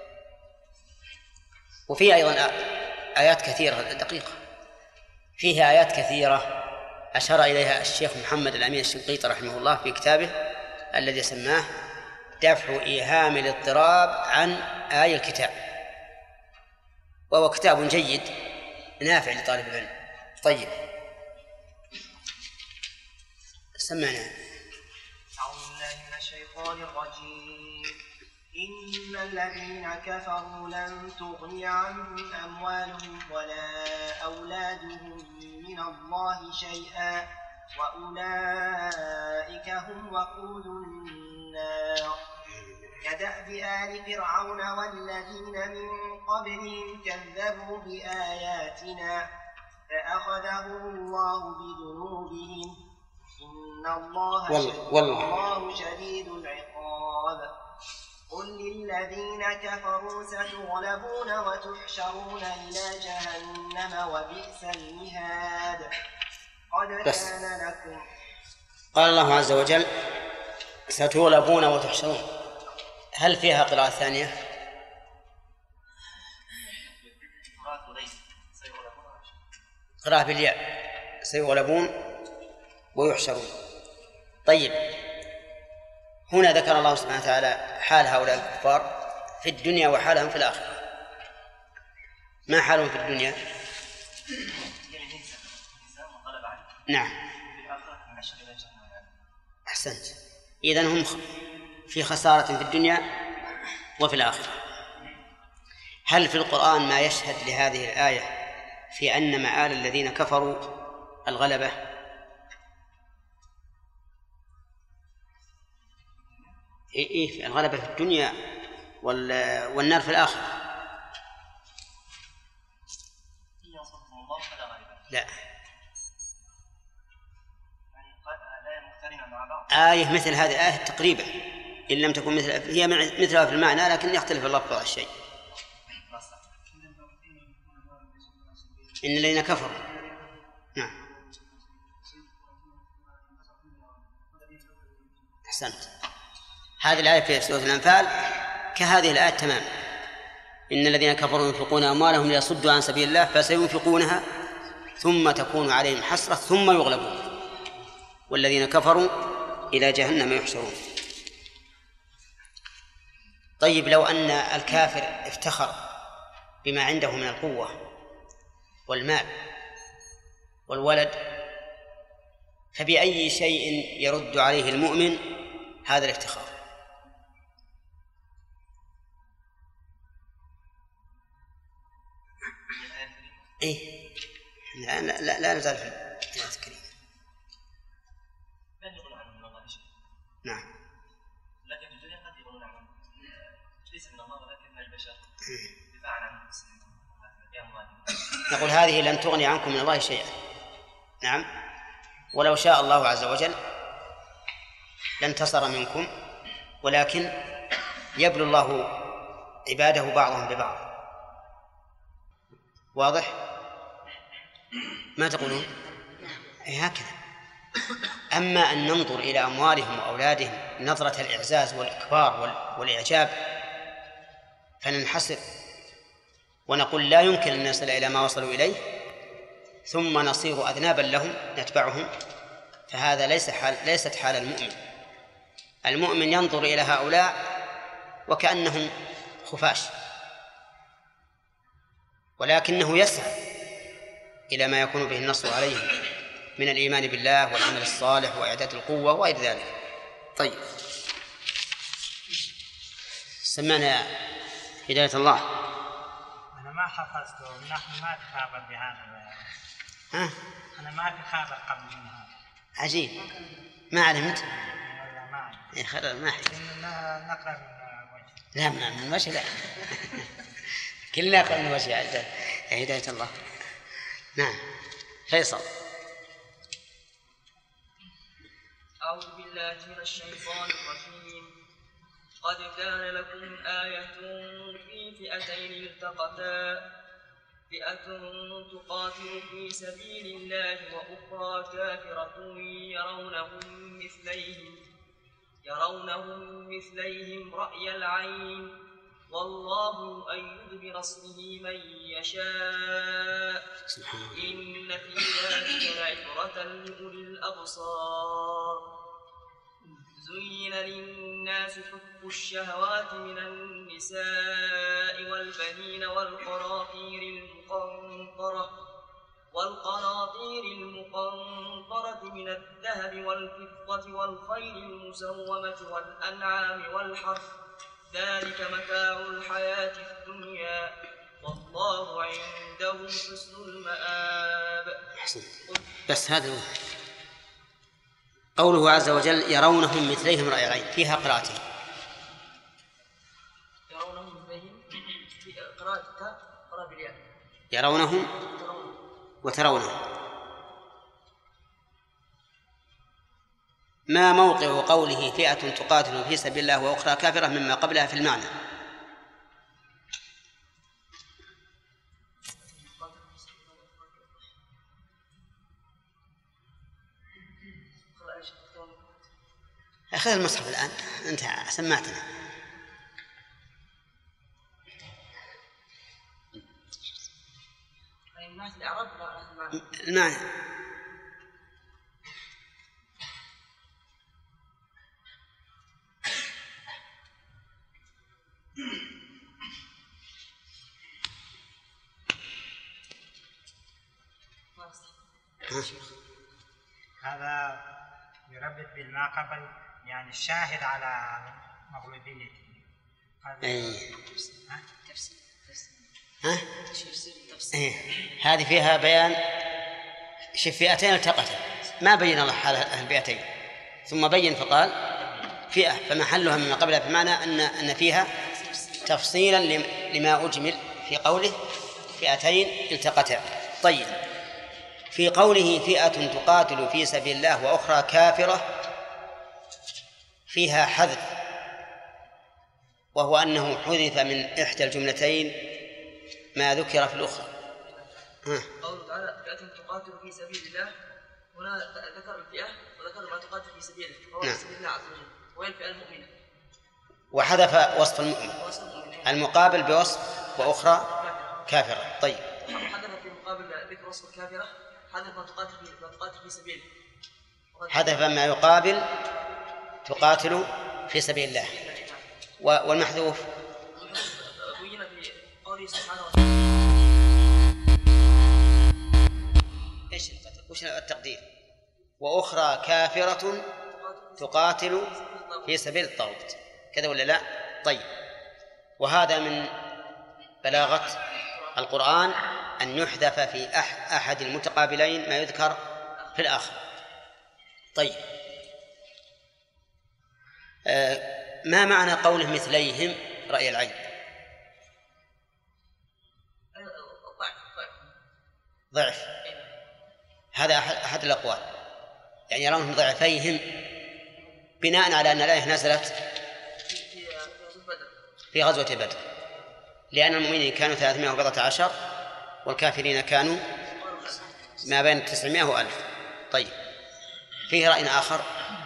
وفيه أيضا آيات كثيرة دقيقة، فيها آيات كثيرة أشار إليها الشيخ محمد الأمين الشنقيطي رحمه الله في كتابه الذي سماه دفع إيهام الاضطراب عن آي الكتاب، وهو كتاب جيد نافع لطالب العلم. طيب، سمعنا. أعوذ بالله من الشيطان الرجيم. إن الذين كفروا لن تغني عنهم أموالهم ولا أولادهم من الله شيئا وأولئك هم وقود النار. كدأب آل فرعون والذين من قبلهم كذبوا بآياتنا فأخذهم الله بذنوبهم إن الله شديد العقاب. قل للذين كفروا ستغلبون وتحشرون إلى جهنم وبئس المهاد. قد كان لكم. قال الله عز وجل ستغلبون وتحشرون، هل فيها قراءة ثانية؟ قراءة بالياء، سيغلبون ويحشرون. طيب، هنا ذكر الله سبحانه وتعالى حال هؤلاء الكفار في الدنيا وحالهم في الآخرة. ما حالهم في الدنيا؟ نعم، أحسنت. إذن هم في خسارة في الدنيا وفي الآخرة. هل في القرآن ما يشهد لهذه الآية في أن مآل الذين كفروا الغلبة؟ إيه، الغلبة في الدنيا والنار في الآخرة. لا، آية مثل هذه الآية تقريبا، إن لم تكن هي مثلها في المعنى لكن يختلف اللفظ على الشيء. إن الذين كفروا. نعم، أحسنت. هذه الآية في سورة الأنفال كهذه الآية تمام. إن الذين كفروا ينفقون أموالهم ليصدوا عن سبيل الله فسينفقونها ثم تكون عليهم حسرة ثم يغلبون والذين كفروا إلى جهنم يحشرون. طيب، لو أن الكافر افتخر بما عنده من القوة والمال والولد، فبأي شيء يرد عليه المؤمن هذا الافتخار؟ إيه، لا نزال في الآية الكريمة. لن يقول عنه من الله شيء. نعم، لكن في الدنيا قد يقولون عنه ليس من الله ولكن من البشر دفاعا عن المسلمين. نقول هذه لن تغني عنكم من الله شيئا. نعم، ولو شاء الله عز وجل لانتصر منكم، ولكن يبلو الله عباده بعضهم ببعض. واضح؟ ما تقولون؟ هكذا. أما أن ننظر إلى أموالهم وأولادهم نظرة الإعزاز والإكبار والإعجاب فننحسر ونقول لا يمكن أن نصل إلى ما وصلوا إليه ثم نصير أذنابا لهم نتبعهم، فهذا ليست حال المؤمن. المؤمن ينظر إلى هؤلاء وكأنهم خفاش، ولكنه يسعى إلى ما يكون به النصر عليهم من الإيمان بالله والعمل الصالح وإعداد القوة وغير ذلك. طيب، سمعنا هداية الله. أنا ما حفظته، نحن ما تخابر بهذا. أنا ما تخابر قبل من هذا. عجيب، ما علمت؟ والله ما علمت. يا خير ما حي. نقرأ من وجه. لا من وجه لا. كلنا نقرأ من وجه يا هداية الله. نعم، فيصل. أعوذ بالله من الشيطان الرجيم. قد كان لكم آية في فئتين التقتا، فئة تقاتل في سبيل الله وأخرى كافرة يرونهم مثليهم رأي العين، والله يؤيد بنصره من يشاء، إن في ذلك لعبرة لأولي الأبصار. زين للناس حب الشهوات من النساء والبنين والقناطير المقنطرة من الذهب والفضة والخيل المسومة والأنعام والحرث، ذلك متاع الحياة الدنيا، والله عنده حسن المآب. بس هذا قوله عز وجل يرونهم مثليهم رأي العين، فيها قراءتين. يرونهم مثليهم في قراءة بالياء. يرونهم وترونهم. ما موقع قوله فئة تقاتل في سبيل الله وأخرى كافرة مما قبلها في المعنى؟ أخذ المصحف الآن، أنت سمعتنا. المعنى هذا يربط بالما قبل، يعني الشاهد على مغلوبيته. هذه فيها بيان فئتين التقتا، ما بين الله حال الفئتين ثم بين فقال فئة، فمحلها مما قبلها بمعنى أن فيها تفصيلا لما أجمل في قوله فئتين التقتا. طيب، في قوله فئة تقاتل في سبيل الله وأخرى كافرة فيها حذف، وهو أنه حذف من إحدى الجملتين ما ذكر في الأخرى. قوله تعالى فئة تقاتل في سبيل الله، هنا ذكر الفئة وذكر ما تقاتل في سبيله، وهو في سبيل الله عز وجل، وهي الفئة المؤمنة، وحذف وصف المؤمن المقابل بوصف وأخرى كافرة. طيب، حذف في مقابل ذكر وصف الكافرة، حذف ما تقاتل في سبيله، حذف ما يقابل تقاتل في سبيل الله. والمحذوف بين في قوله سبحانه وتعالى وش التقدير؟ وأخرى كافرة تقاتل في سبيل الطاغوت، كذا ولا لا؟ طيب، وهذا من بلاغة القرآن أن يحذف في أحد المتقابلين ما يذكر في الآخر. طيب، ما معنى قوله مثليهم رأي العين؟ ضعف، هذا أحد الأقوال، يعني يرونهم ضعفيهم بناء على أن الآية نزلت في غزوة بدر، لأن المؤمنين كانوا 314 والكافرين كانوا ما بين 900 و1000. طيب، فيه رأي آخر؟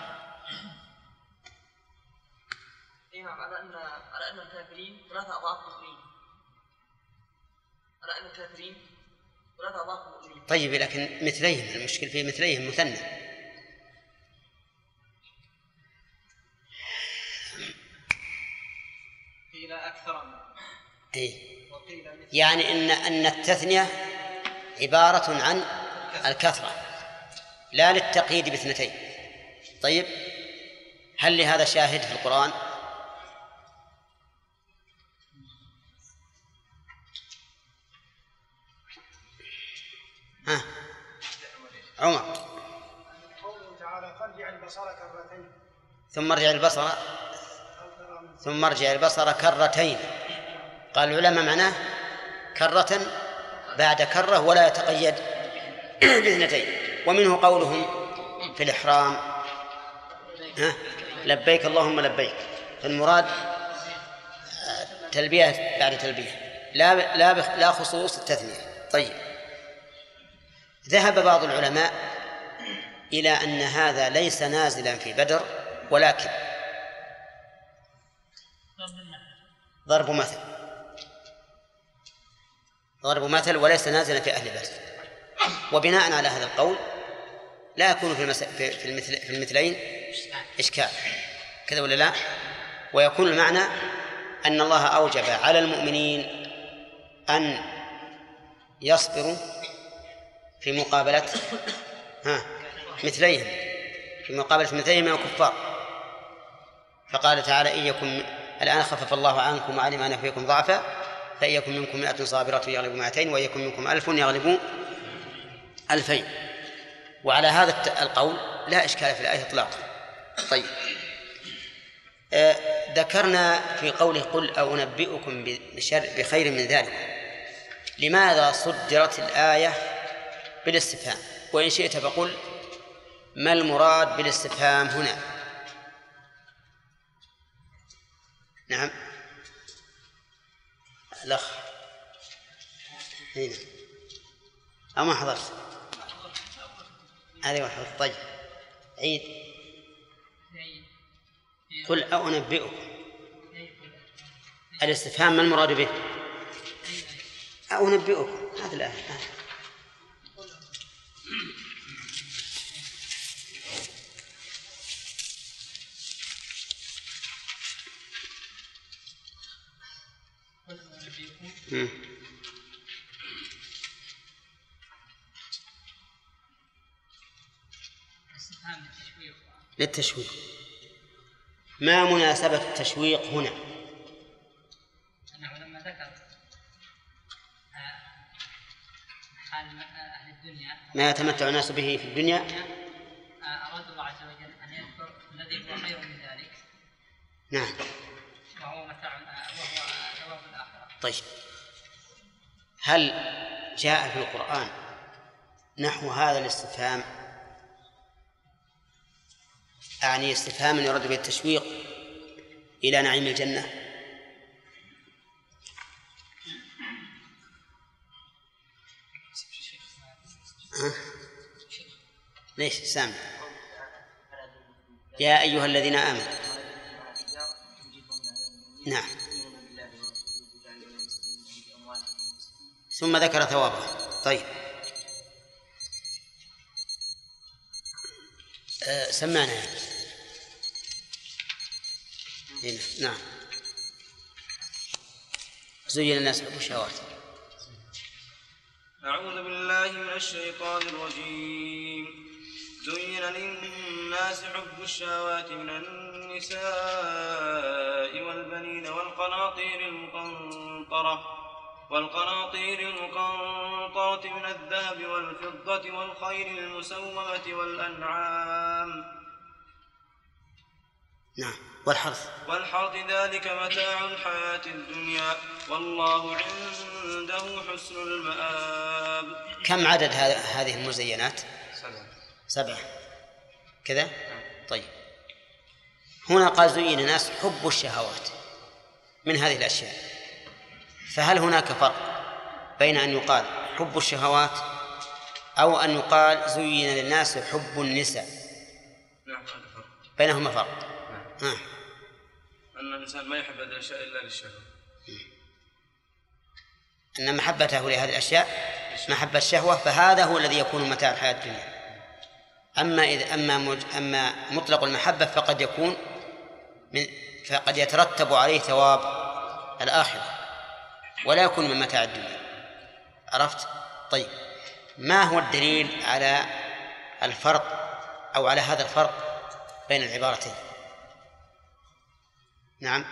نعم، على أن الكافرين 3 أضعاف المؤمنين. على أن الكافرين 3 أضعاف المؤمنين. طيب، لكن مثليهم، المشكل في مثليهم مثنى. قيل أكثر. يعني أن التثنية عبارة عن الكثرة لا للتقييد باثنتين. طيب، هل لهذا شاهد في القرآن؟ عمر. قوله تعالى فارجع البصر كرتين ثم ارجع البصر كرتين. قال العلماء معناه كرة بعد كرة ولا يتقيد باثنتين. ومنه قولهم في الإحرام لبيك اللهم لبيك، فالمراد تلبية بعد تلبية، لا خصوص التثنية. طيب، ذهب بعض العلماء إلى أن هذا ليس نازلا في بدر، ولكن ضرب مثل وليس نازلا في أهل بدر. وبناء على هذا القول لا يكون في المثلين إشكال، كذا ولا لا؟ ويكون المعنى أن الله أوجب على المؤمنين أن يصبروا في مقابلة مثليهم، من الكفار. فقال تعالى إن يكن الآن خفف الله عنكم وعلم أن فيكم ضعفا فإن يكن منكم 100 صابرة يغلبوا 200 وإن يكن منكم 1000 يغلبوا 2000. وعلى هذا القول لا إشكال في الآية إطلاقا. طيب، ذكرنا في قوله قل أو أنبئكم بخير من ذلك، لماذا صدرت الآية بالاستفهام؟ وإن شئت فقل ما المراد بالاستفهام هنا؟ نعم، الأخ هنا أو ما حضرت هذه واحد. طيب، عيد قل أو أنبئكم، الاستفهام ما المراد به؟ أو أنبئكم، هذه الآية. للتشويق. ما مناسبة التشويق هنا؟ أنه لما ذكر حال أهل الدنيا ما يتمتع الناس به في الدنيا، أراد الله عز وجل أن يذكر الذي هو خير من ذلك. نعم، وهو متاع وهو ثواب الآخرة. طيب، هل جاء في القرآن نحو هذا الاستفهام؟ أعني استفهام يرد به التشويق إلى نعيم الجنة. ليش سامع؟ يا أيها الذين آمنوا. نعم، ثم ذكر ثوابه. طيب، سمعنا هنا. نعم، زين الناس حب الشهوات. أعوذ بالله من الشيطان الرجيم. زين للناس حب الشهوات من النساء والبنين والقناطير المقنطرة من الذهب والفضة والخيل المسومة والأنعام. نعم، والحرث ذلك متاع الحياة الدنيا والله عنده حسن المآب. كم عدد هذه المزينات؟ 7 كذا. طيب، هنا قال زين الناس حب الشهوات من هذه الأشياء، فهل هناك فرق بين أن يقال حب الشهوات أو أن يقال زين للناس حب النساء؟ بينهما فرق. أن الإنسان ما يحب هذه الأشياء إلا للشهوة، أن محبته لهذه الأشياء محبة الشهوة، فهذا هو الذي يكون متاع الحياة الدنيا. أما مطلق المحبة فقد يترتب عليه ثواب الآخرة ولا يكون من متاع الدنيا. عرفت؟ طيب، ما هو الدليل على الفرق أو على هذا الفرق بين العبارتين؟ نعم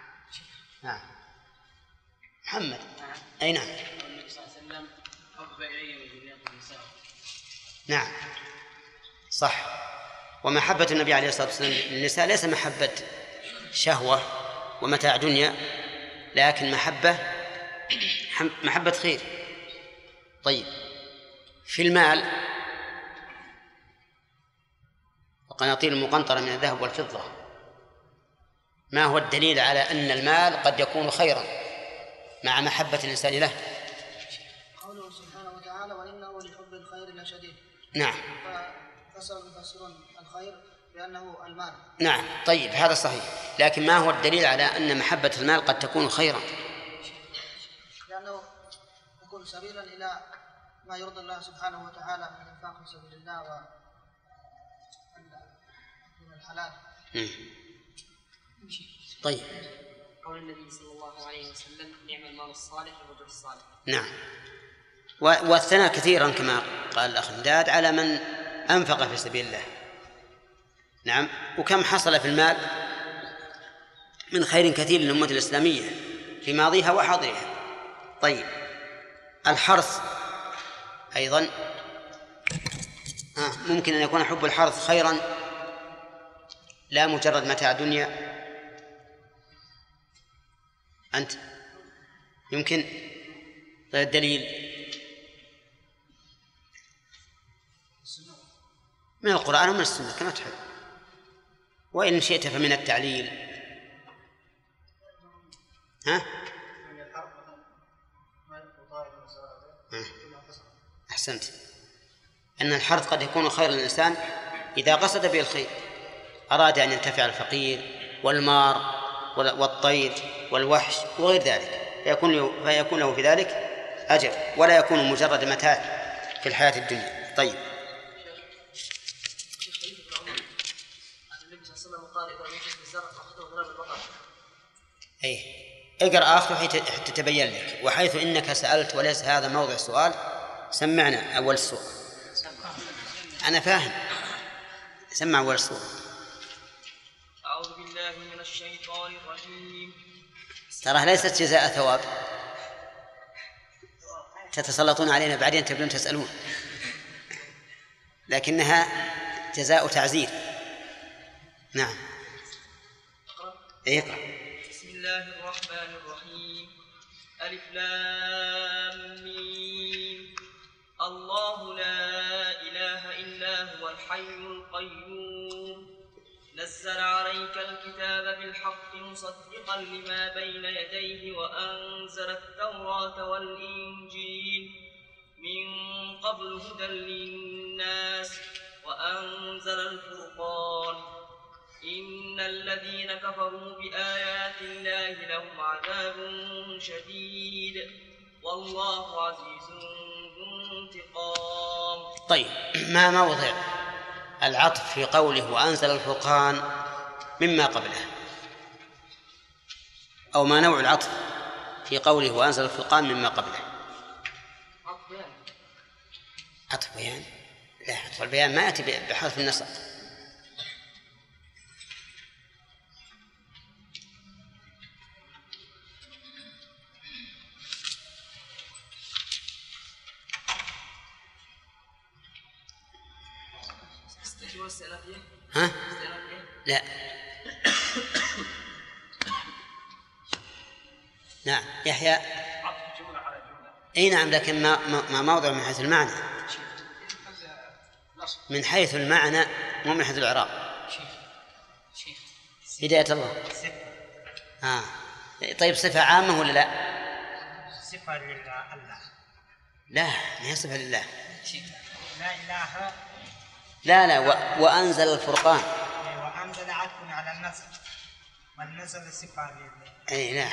محمد. أي نعم. النبي صلى الله عليه وسلم حب إلي من ذرية النساء. نعم صح. ومحبة النبي عليه الصلاة والسلام للنساء ليس محبة شهوة ومتاع دنيا، لكن محبة خير. طيب، في المال القناطير المقنطرة من الذهب والفضة، ما هو الدليل على أن المال قد يكون خيرا مع محبة الإنسان له؟ قوله سبحانه وتعالى: وإنه لحب الخير لشديد. نعم. فسر المفسرون الخير بأنه المال. نعم. طيب، هذا صحيح، لكن ما هو الدليل على أن محبة المال قد تكون خيرا؟ لأنه يكون سبيلا إلى ما يرضي الله سبحانه وتعالى من الإنفاق في سبيل الله ومن الحلال. طيب. قول النبي صلى الله عليه وسلم: نعم المال الصالح للرجل الصالح. نعم. والثناء كثيرا كما قال الأخ مداد على من أنفق في سبيل الله. نعم. وكم حصل في المال من خير كثير للأمة الإسلامية في ماضيها وحاضرها. طيب، الحرث أيضا ممكن أن يكون حب الحرث خيرا لا مجرد متاع دنيا. أنت يمكن الدليل من القرآن ومن السنة كما تحب، وإن شئت فمن التعليل. أحسنت. أن الحرث قد يكون خير للإنسان إذا قصد به الخير، أراد أن ينتفع الفقير والمار والطير والوحش وغير ذلك، فيكون له في ذلك أجر ولا يكون مجرد متاع في الحياة الدنيا. طيب. النبي صلى الله عليه وسلم قال: إذا نشف الزرع فأخذه غراب البقر. اقرأ آخر حتى تتبين لك. وحيث إنك سألت وليس هذا موضع سؤال، سمعنا أول السورة. أنا فاهم، سمع أول السورة. أعوذ بالله من الشيطان الرجيم. ترى ليست جزاء ثواب، تتسلطون علينا بعدين تبدون تسألون، لكنها جزاء تعزير. نعم. اقرأ. بسم الله الرحمن الرحيم. ألف لام ميم. الله لا إله إلا هو الحي القيوم. نزل عليك الكتاب بالحق مصدقا لما بين يديه وأنزل التوراة والإنجيل من قبل هدى للناس وأنزل الفرقان. إن الذين كفروا بآيات الله لهم عذاب شديد والله عزيز ذو انتقام. طيب، ما موضع العطف في قوله وأنزل الفرقان مما قبله؟ أو ما نوع العطف في قوله وأنزل الفرقان مما قبله؟ عطف بيان. لا، عطف البيان ما يأتي بحذف النسق. ها؟ لا. نعم يحيى. اي نعم، لكن ما موضع من حيث المعنى، من حيث المعنى مو من حيث الإعراب. هداية الله. طيب، صفة عامة ولا لا؟ صفة لله. لا، ما هي صفة لله. لا إله. لا وأنزل الفرقان. على النسل، والنسل الصفة أي نعم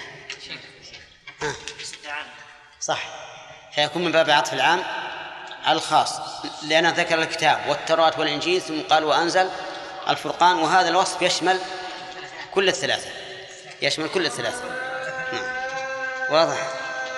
صح، فيكون من باب عطف العام على الخاص، لأنه ذكر الكتاب والتوراة والإنجيل ثم قال وأنزل الفرقان، وهذا الوصف يشمل كل الثلاثة، يشمل كل الثلاثة. نعم واضح.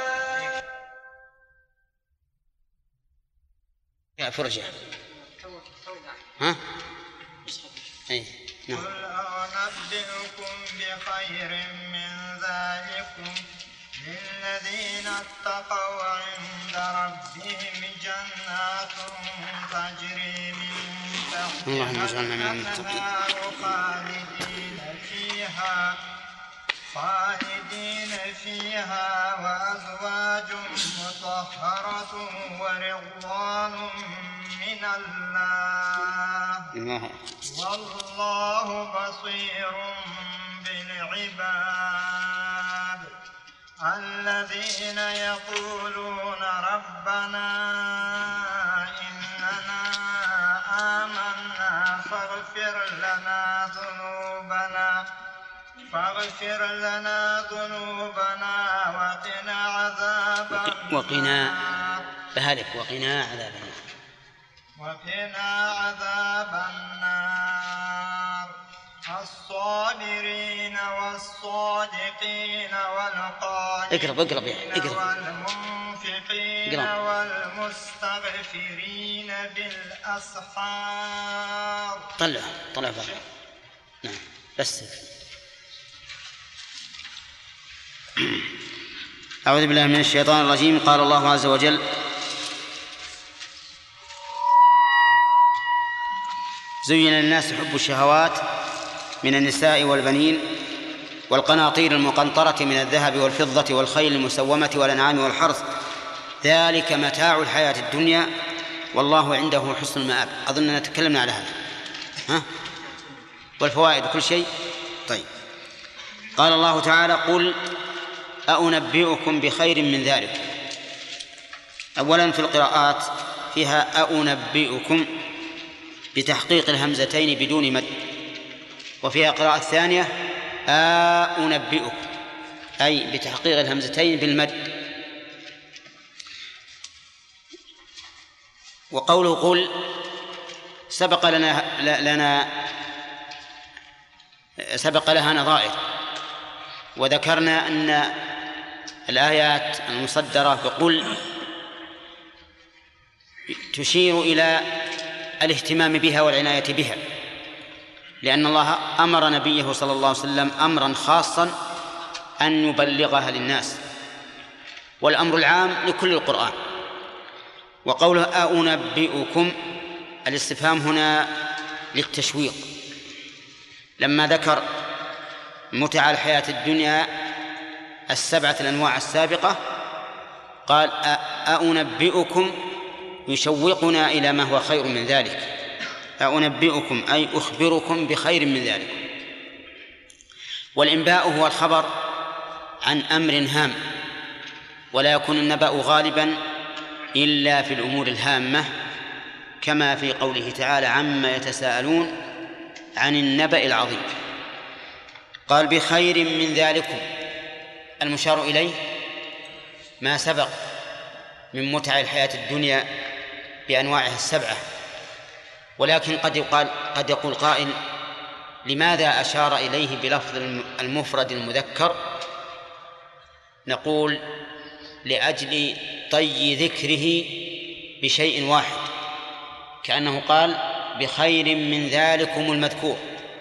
يا فرجة ها أي نعم. قل أنبئكم بخير من ذلكم للذين اتقوا عند ربهم جنات تجري من تحتها الأنهار خالدين فيها وأزواج مطهرة ورضوان من الله والله بصير بالعباد. الذين يقولون ربنا إننا آمنا فاغفر لنا ذنوبنا وقنا عذاب النار وقنا عذاب النار. الصابرين والصادقين والقانتين والمنفقين والمستغفرين بالأسحار. طلع نعم بس. أعوذ بالله من الشيطان الرجيم. قال الله عز وجل: زين للناس حب الشهوات من النساء والبنين والقناطير المقنطرة من الذهب والفضة والخيل المسومة والأنعام والحرث ذلك متاع الحياة الدنيا والله عنده حسن المآب. أظننا تكلمنا على هذا والفوائد كل شيء. طيب، قال الله تعالى: قل أنبئكم بخير من ذلك. أولا في القراءات فيها أنبئكم بتحقيق الهمزتين بدون مد، وفيها قراءة ثانية أنبئكم أي بتحقيق الهمزتين بالمد. وقوله قل سبق لها نظائر، وذكرنا أن الآيات المصدرة بقل تشير إلى الاهتمام بها والعناية بها، لأن الله أمر نبيه صلى الله عليه وسلم أمرا خاصا أن يبلغها للناس، والأمر العام لكل القرآن. وقوله أنبئكم الاستفهام هنا للتشويق، لما ذكر متع الحياة الدنيا السبعة الأنواع السابقة قال أنبئكم يشوقنا إلى ما هو خير من ذلك. أنبئكم أي أخبركم بخير من ذلك. والإنباء هو الخبر عن أمر هام، ولا يكون النبأ غالبا إلا في الأمور الهامة، كما في قوله تعالى: عما يتساءلون عن النبأ العظيم. قال: بخير من ذلكم، المشار إليه ما سبق من متع الحياة الدنيا بأنواعها السبعة. ولكن قد يقول قائل: لماذا أشار إليه بلفظ المفرد المذكر؟ نقول: لأجل طي ذكره بشيء واحد، كأنه قال: بخير من ذلكم المذكور،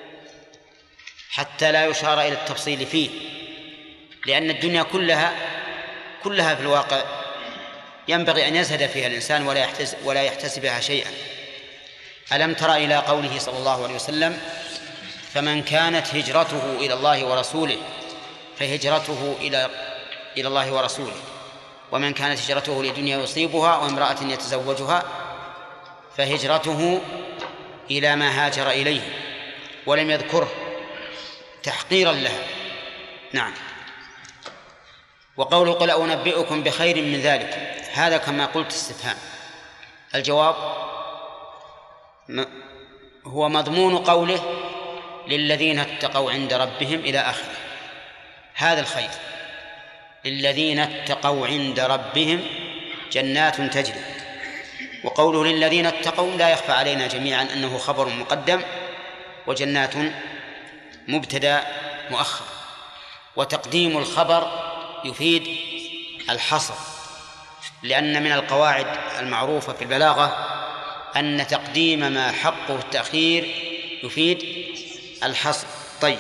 حتى لا يشار إلى التفصيل فيه، لأن الدنيا كلها في الواقع ينبغي أن يزهد فيها الإنسان ولا يحتسبها شيئا. ألم تر إلى قوله صلى الله عليه وسلم: فمن كانت هجرته إلى الله ورسوله فهجرته إلى الله ورسوله، ومن كانت هجرته لدنيا يصيبها وامرأة يتزوجها فهجرته إلى ما هاجر إليه، ولم يذكره تحقيرا لها. نعم. وقوله: قل أنبئكم بخير من ذلك، هذا كما قلت استفهام. الجواب هو مضمون قوله: للذين اتقوا عند ربهم إلى آخره. هذا الخير للذين اتقوا عند ربهم جنات تجري. وقوله للذين اتقوا لا يخفى علينا جميعا أنه خبر مقدم، وجنات مبتدأ مؤخر، وتقديم الخبر يفيد الحصر، لأن من القواعد المعروفة في البلاغة أن تقديم ما حقه التأخير يفيد الحصر. طيب،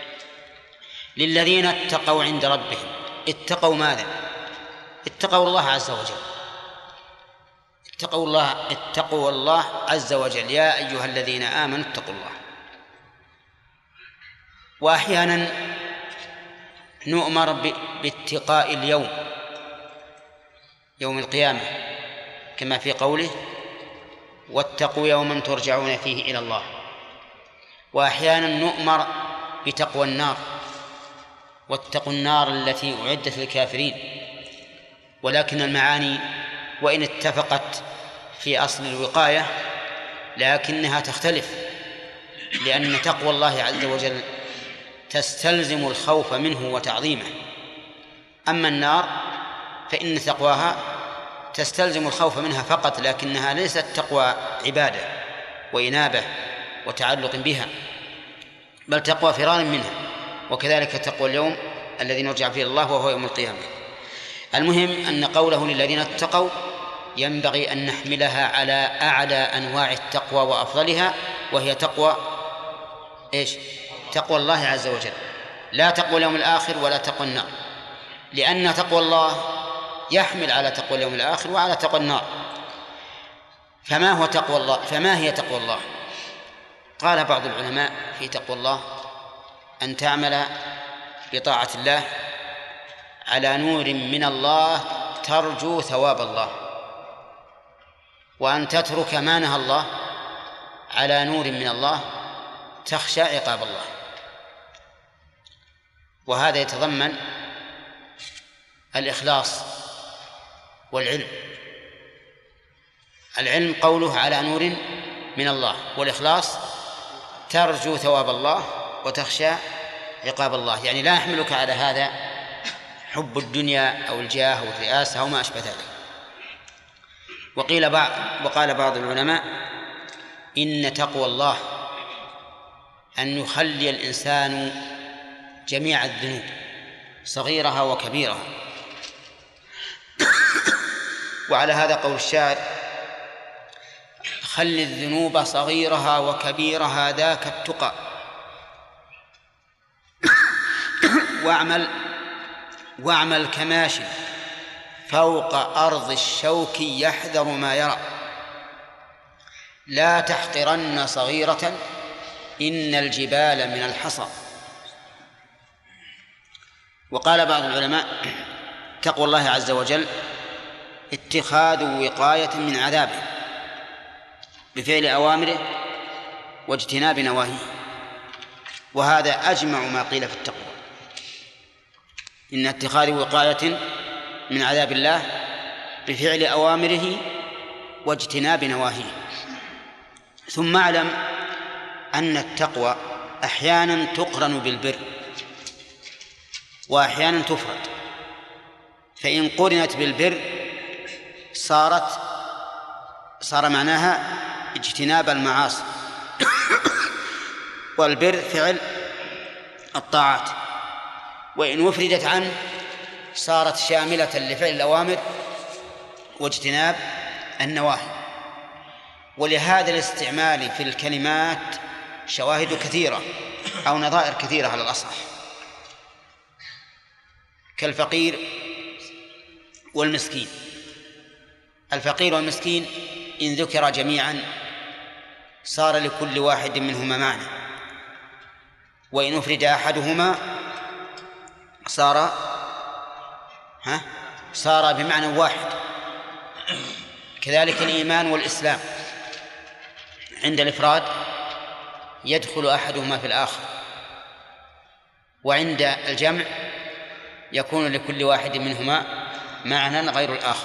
للذين اتقوا عند ربهم، اتقوا ماذا؟ اتقوا الله عز وجل، اتقوا الله عز وجل، يا أيها الذين آمنوا اتقوا الله. وأحيانا نؤمر باتقاء يوم القيامة، كما في قوله واتقوا يوما ترجعون فيه إلى الله. وأحيانا نؤمر بتقوى النار، واتقوا النار التي أعدت للكافرين. ولكن المعاني وإن اتفقت في أصل الوقاية لكنها تختلف، لأن تقوى الله عز وجل تستلزم الخوف منه وتعظيمه، أما النار فإن تقواها تستلزم الخوف منها فقط، لكنها ليست تقوى عبادة وإنابة وتعلق بها، بل تقوى فرار منها. وكذلك تقوى اليوم الذي نرجع فيه الله وهو يوم القيامة. المهم أن قوله للذين اتقوا ينبغي أن نحملها على أعلى أنواع التقوى وأفضلها، وهي تقوى تقوى الله عز وجل، لا تقوى اليوم الآخر ولا تقوى النار، لأن تقوى الله يحمل على تقوى اليوم الآخر وعلى تقوى النار. فما هي تقوى الله؟ قال بعض العلماء في تقوى الله أن تعمل بطاعة الله على نور من الله ترجو ثواب الله، وأن تترك ما نهى الله على نور من الله تخشى عقاب الله. وهذا يتضمن الإخلاص والعلم. العلم قوله على نور من الله، والإخلاص ترجو ثواب الله وتخشى عقاب الله، يعني لا يحملك على هذا حب الدنيا أو الجاه أو الرئاسة أو ما أشبه ذلك. وقال بعض العلماء إن تقوى الله أن يخلي الإنسان جميع الذنوب صغيرها وكبيرها. وعلى هذا قول الشاعر خل الذنوب صغيرها وكبيرها ذاك التقى، واعمل كماشي فوق أرض الشوك يحذر ما يرى، لا تحقرن صغيرة إن الجبال من الحصى. وقال بعض العلماء تقوى الله عز وجل اتخاذ وقاية من عذابه بفعل أوامره واجتناب نواهيه، وهذا أجمع ما قيل في التقوى، إن اتخاذ وقاية من عذاب الله بفعل أوامره واجتناب نواهيه. ثم اعلم أن التقوى أحيانا تقرن بالبر وأحيانا تفرد، فإن قرنت بالبر صار معناها اجتناب المعاصي والبر فعل الطاعات، وإن وفردت عنه صارت شاملة لفعل الأوامر واجتناب النواهي. ولهذا الاستعمال في الكلمات شواهد كثيرة أو نظائر كثيرة على الأصح، كالفقير والمسكين. الفقير والمسكين إن ذكر جميعا صار لكل واحد منهما معنى، وإن أفرد أحدهما صار بمعنى واحد. كذلك الإيمان والإسلام عند الإفراد يدخل أحدهما في الآخر، وعند الجمع يكون لكل واحد منهما معنى غير الآخر.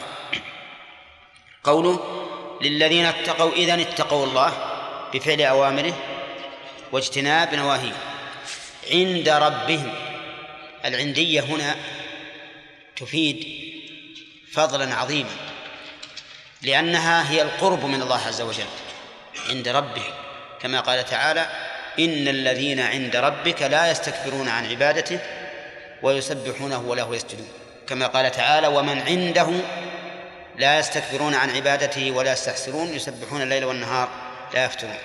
قوله للذين اتقوا إذن اتقوا الله بفعل أوامره واجتناب نواهيه عند ربهم. العندية هنا تفيد فضلا عظيما، لأنها هي القرب من الله عز وجل عند ربهم، كما قال تعالى: إن الذين عند ربك لا يستكبرون عن عبادته ويسبحونه وله يسجدون، كما قال تعالى: ومن عنده لا يستكبرون عن عبادته ولا يستحسرون يسبحون الليل والنهار لا يفترون.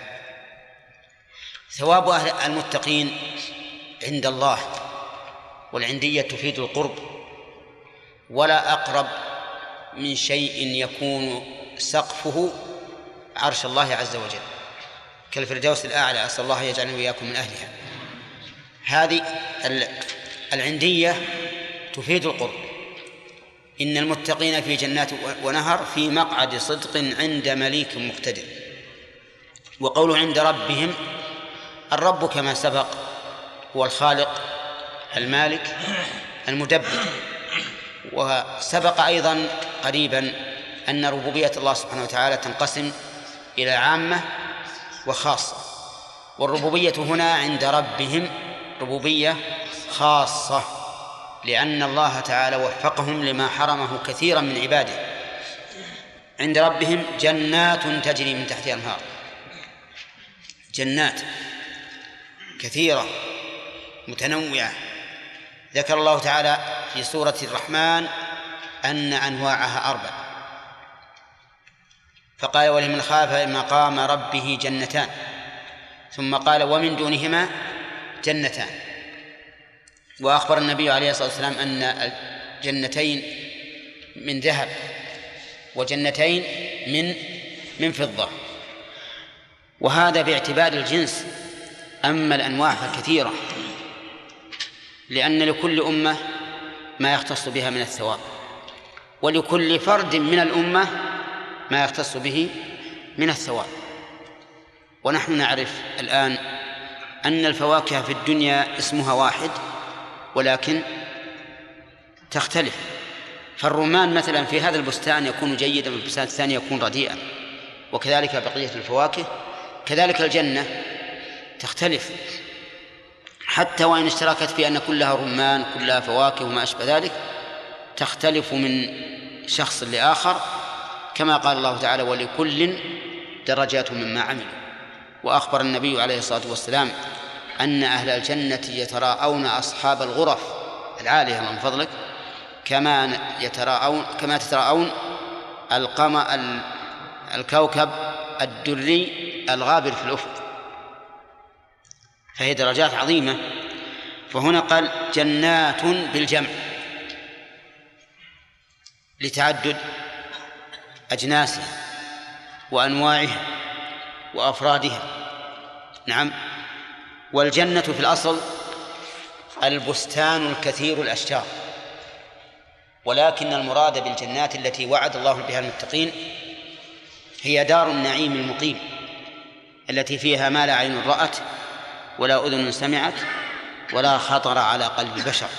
ثواب أهل المتقين عند الله، والعندية تفيد القرب، ولا أقرب من شيء يكون سقفه عرش الله عز وجل كالفردوس الأعلى، أسأل الله يجعلني وإياكم من أهلها. هذه العندية تفيد القرب. إن المتقين في جنات ونهر في مقعد صدق عند مليك مقتدر. وقوله عند ربهم، الرب كما سبق هو الخالق المالك المدبر. وسبق أيضا قريبا أن ربوبية الله سبحانه وتعالى تنقسم إلى عامة وخاصة، والربوبية هنا عند ربهم ربوبية خاصة، لأن الله تعالى وفقهم لما حرمه كثيرا من عباده. عند ربهم جنات تجري من تحتها الأنهار، جنات كثيرة متنوعة. ذكر الله تعالى في سورة الرحمن أن أنواعها 4، فقال: ولمن خاف مقام ربه جنتان، ثم قال: ومن دونهما جنتان. وأخبر النبي عليه الصلاة والسلام أن الجنتين من ذهب وجنتين من فضة، وهذا باعتبار الجنس. أما الأنواع فكثيرة، لأن لكل أمة ما يختص بها من الثواب، ولكل فرد من الأمة ما يختص به من الثواب. ونحن نعرف الآن أن الفواكه في الدنيا اسمها واحد ولكن تختلف. فالرمان مثلا في هذا البستان يكون جيدا، وفي البستان الثاني يكون رديئا، وكذلك بقية الفواكه. كذلك الجنة تختلف، حتى وإن اشتركت في أن كلها رمان كلها فواكه وما أشبه ذلك، تختلف من شخص لآخر، كما قال الله تعالى: ولكل درجات مما عملوا. وأخبر النبي عليه الصلاة والسلام أن أهل الجنة يتراءون أصحاب الغرف العالية من فضلك كما تتراءون الكوكب الدري الغابر في الأفق، فهي درجات عظيمة. فهنا قال جنات بالجمع لتعدد أجناسها وأنواعها وأفرادها. نعم. والجنة في الأصل البستان الكثير الأشجار، ولكن المراد بالجنات التي وعد الله بها المتقين هي دار النعيم المقيم التي فيها ما لا عين رأت ولا أذن سمعت ولا خطر على قلب بشر.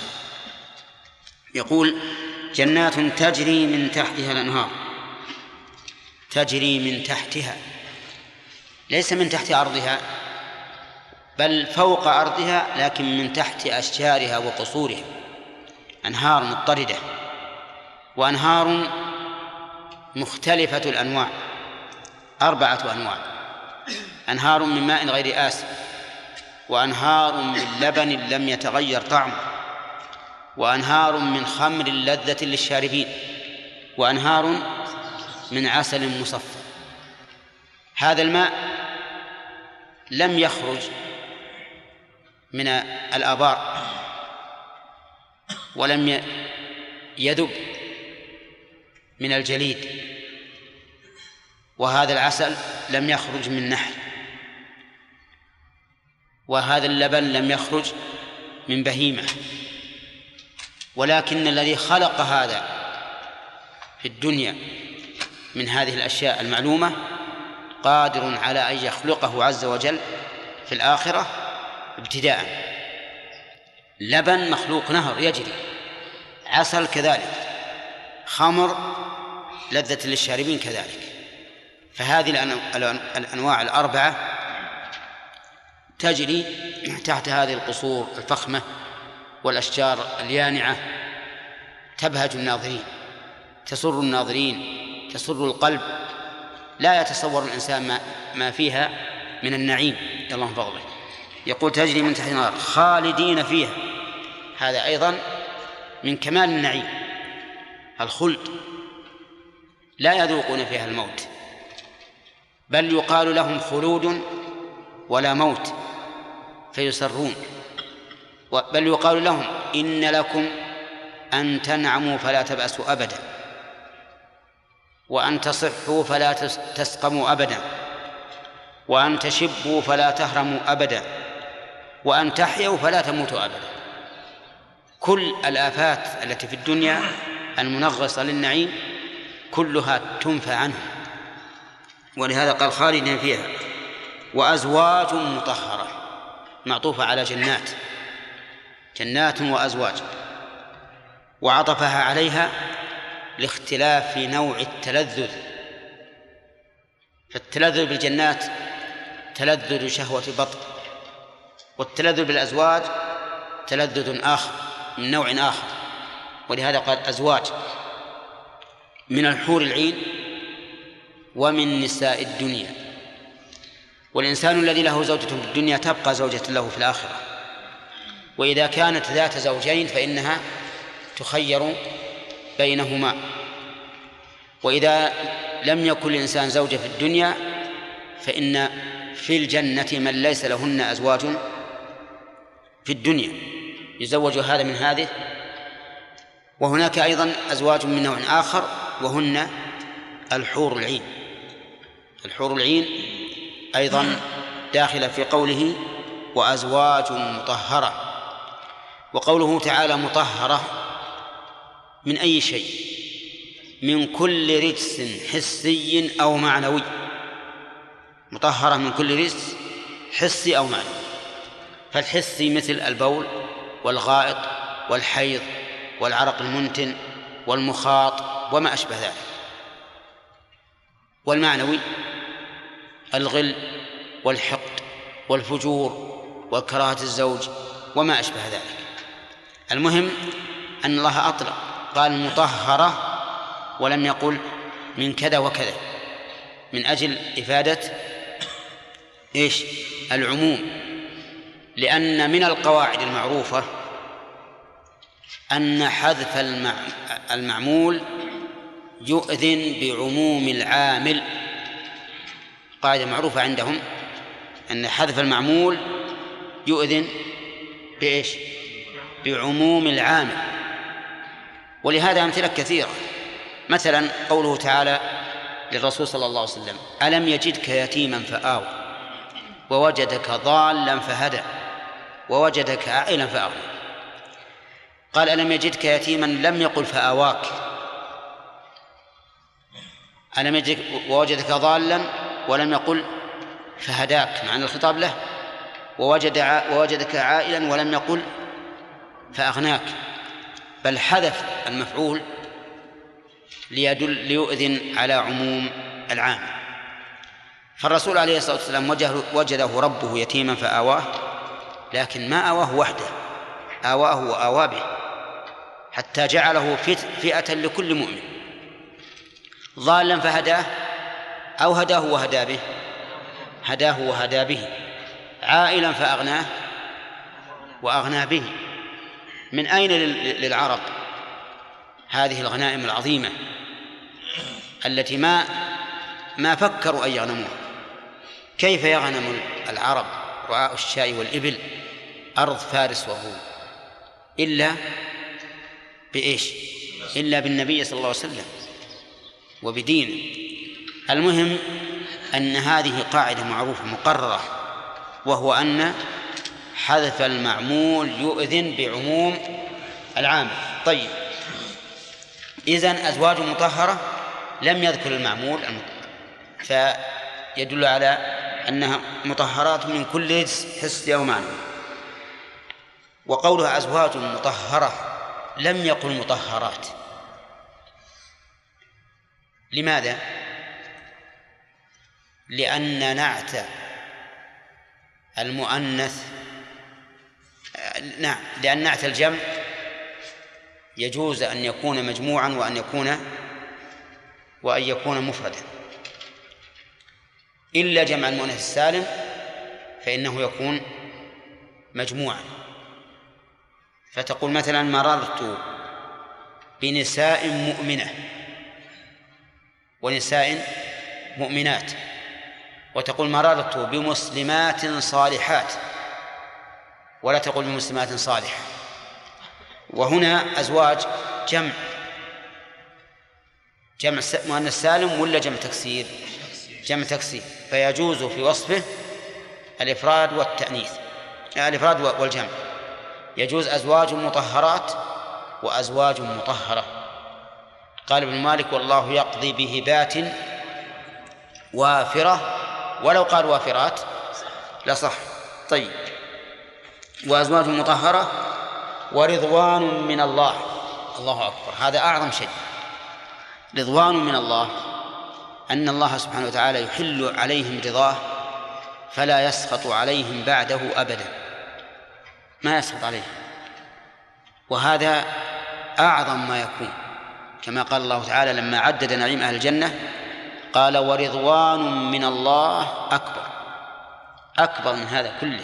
يقول جنات تجري من تحتها الأنهار، تجري من تحتها، ليس من تحت أرضها بل فوق أرضها، لكن من تحت أشجارها وقصورها. أنهار مضطردة، وأنهار مختلفة الأنواع، 4 أنواع: أنهار من ماء غير آسن، وأنهار من لبن لم يتغير طعمه، وأنهار من خمر لذة للشاربين، وأنهار من عسل مصفى. هذا الماء لم يخرج من الآبار ولم يذب من الجليد، وهذا العسل لم يخرج من نحل، وهذا اللبن لم يخرج من بهيمة، ولكن الذي خلق هذا في الدنيا من هذه الأشياء المعلومة قادر على أن يخلقه عز وجل في الآخرة ابتداء. لبن مخلوق نهر يجري، عسل كذلك، خمر لذة للشاربين كذلك. فهذه الأنواع 4 تجري تحت هذه القصور الفخمة والأشجار اليانعة، تبهج الناظرين، تسر الناظرين، تسر القلب، لا يتصور الإنسان ما فيها من النعيم. اللهم فضله. يقول تجري من تحت النار خالدين فيها، هذا أيضا من كمال النعيم، الخلد، لا يذوقون فيها الموت، بل يقال لهم خلود ولا موت فيسرون، بل يقال لهم إن لكم أن تنعموا فلا تبأسوا أبدا، وأن تصحوا فلا تسقموا أبدا، وأن تشبوا فلا تهرموا أبدا، وأن تحيوا فلا تموتوا أبدا. كل الآفات التي في الدنيا المنغصة للنعيم كلها تنفى عنه، ولهذا قال خالدين فيها. وأزواج مطهرة معطوفة على جنات، جنات وأزواج، وعطفها عليها لاختلاف نوع التلذذ، فالتلذذ بالجنات تلذذ شهوة بطن، والتلذذ بالأزواج تلذذ آخر من نوع آخر، ولهذا قال أزواج من الحور العين ومن نساء الدنيا. والإنسان الذي له زوجة في الدنيا تبقى زوجة له في الآخرة، وإذا كانت ذات زوجين فإنها تخير بينهما. وإذا لم يكن الإنسان زوجة في الدنيا فإن في الجنة من ليس لهن أزواج في الدنيا يزوج هذا من هذه. وهناك أيضا أزواج من نوع آخر وهن الحور العين. الحور العين أيضا داخلة في قوله وأزواج مطهرة. وقوله تعالى مطهرة من أي شيء؟ من كل رجس حسي أو معنوي، مطهرة من كل رجس حسي أو معنوي. فالحسي مثل البول والغائط والحيض والعرق المنتن والمخاط وما أشبه ذلك، والمعنوي الغل والحقد والفجور وكراهة الزوج وما أشبه ذلك. المهم أن الله أطلق قال مطهرة ولم يقل من كذا وكذا، من أجل إفادة العموم. لأن من القواعد المعروفة أن حذف المعمول يؤذن بعموم العامل. قاعدة معروفة عندهم أن حذف المعمول يؤذن بعموم العامل. ولهذا أمثلة كثيرة، مثلا قوله تعالى للرسول صلى الله عليه وسلم ألم يجدك يتيما فآوى ووجدك ضالا فهدى ووجدك عائلا فأغنى. قال ألم يجدك يتيما، لم يقل فآواك. ألم يجدك ووجدك ضالا ولم يقل فهداك، مع أن الخطاب له. ووجدك عائلا ولم يقل فأغناك، بل حذف المفعول ليؤذن على عموم العام. فالرسول عليه الصلاة والسلام وجده ربه يتيما فآواه، لكن ما آواه وحده، آواه وآوى به، حتى جعله فئة لكل مؤمن. ضالا فهداه أو هداه وهدى به، هداه وهدى به. عائلا فأغناه وأغنى به. من أين للعرب هذه الغنائم العظيمة التي ما فكروا أن يغنموها؟ كيف يغنم العرب رعاء الشاء والإبل أرض فارس والروم إلا إلا بالنبي صلى الله عليه وسلم وبدينه. المهم أن هذه قاعدة معروفة مقررة، وهو أن حذف المعمول يؤذن بعموم العامل. طيب، إذن أزواج مطهرة لم يذكر المعمول، فيدل على أنها مطهرات من كل رجس حسي أو معنوي. وقولها أزواج مطهرة لم يقل مطهرات. لماذا؟ لأن نعت المؤنث نعم، لأن نعت الجمع يجوز أن يكون مجموعا وأن يكون مفردا، إلا جمع المؤنث السالم فإنه يكون مجموعا. فتقول مثلا مررت بنساء مؤمنة ونساء مؤمنات، وتقول مررت بمسلمات صالحات، ولا تقول بمسلمات صالحة. وهنا أزواج جمع مؤنث سالم ولا جمع تكسير؟ جمع تكسير، فيجوز في وصفه الإفراد والتأنيث، الإفراد والجمع. يجوز أزواج مطهرات وأزواج مطهرة. قال ابن مالك: والله يقضي بهبات وافرة، ولو قال وافرات لصح. طيب، وأزواج مطهرة ورضوان من الله. الله أكبر، هذا أعظم شيء. رضوان من الله أن الله سبحانه وتعالى يحل عليهم رضاه فلا يسخط عليهم بعده أبدا، ما يسخط عليهم، وهذا أعظم ما يكون. كما قال الله تعالى لما عدد نعيم أهل الجنة قال: ورضوان من الله أكبر من هذا كله.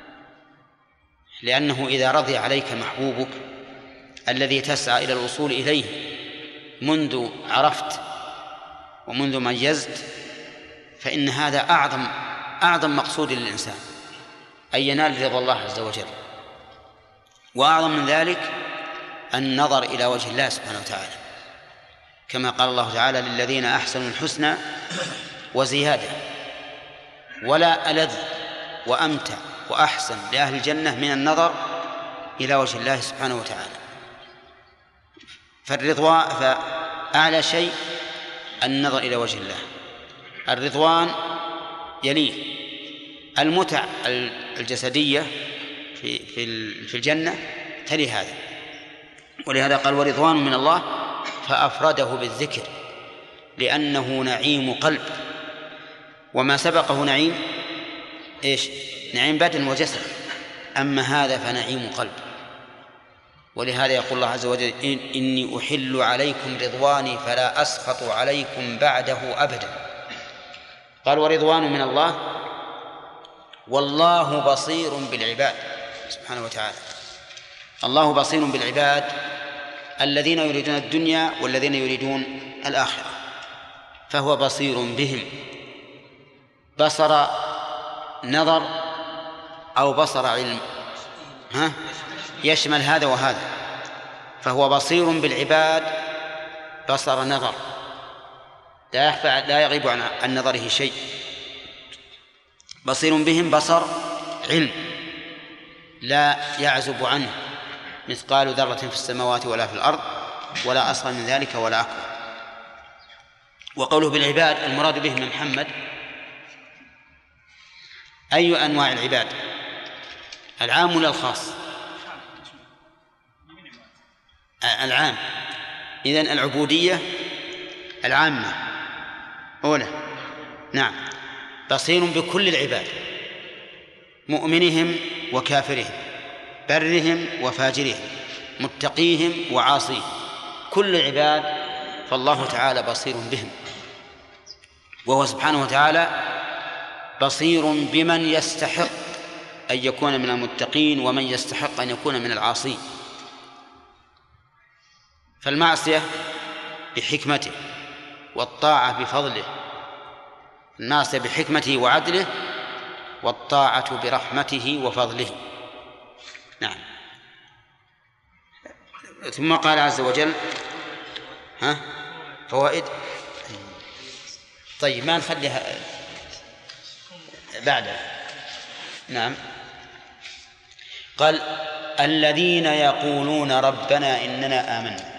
لأنه إذا رضي عليك محبوبك الذي تسعى إلى الوصول إليه منذ عرفت ومنذ ميزت، فإن هذا أعظم مقصود للإنسان، أن ينال رضا الله عز وجل. وأعظم من ذلك النظر إلى وجه الله سبحانه وتعالى، كما قال الله تعالى: للذين أحسنوا الحسنى وزيادة. ولا ألذ وأمتع وأحسن لأهل الجنة من النظر إلى وجه الله سبحانه وتعالى. فأعلى شيء النظر إلى وجه الله. الرضوان يليه المتع الجسدية في الجنة تلي هذا، ولهذا قال: ورضوان من الله، فأفرده بالذكر لأنه نعيم قلب، وما سبقه نعيم إيش؟ نعيم بدن وجسد، أما هذا فنعيم قلب. ولهذا يقول الله عز وجل: إني أحل عليكم رضواني فلا أسخط عليكم بعده أبدا. قال: ورضوان من الله والله بصير بالعباد سبحانه وتعالى. الله بصير بالعباد الذين يريدون الدنيا والذين يريدون الآخرة، فهو بصير بهم. بصر نظر أو بصر علم، يشمل هذا وهذا. فهو بصير بالعباد بصر نظر، لا يغيب عن نظره شيء. بصير بهم بصر علم، لا يعزب عنه مثقال ذرة في السماوات ولا في الأرض، ولا أصغر من ذلك ولا أكبر. وقوله بالعباد المراد به من محمد أي أنواع العباد؟ العام ولا الخاص؟ العام. إذن العبودية العامة أولى. نعم، بصير بكل العباد، مؤمنهم وكافرهم، برهم وفاجرهم، متقيهم وعاصيهم، كل العباد فالله تعالى بصير بهم. وهو سبحانه وتعالى بصير بمن يستحق أن يكون من المتقين ومن يستحق أن يكون من العاصين. فالمعصية بحكمته والطاعة بفضله، المعصية بحكمته وعدله، والطاعة برحمته وفضله. نعم. ثم قال عز وجل فوائد. طيب، ما نخليها بعدها. نعم. قال: الذين يقولون ربنا إننا آمنا.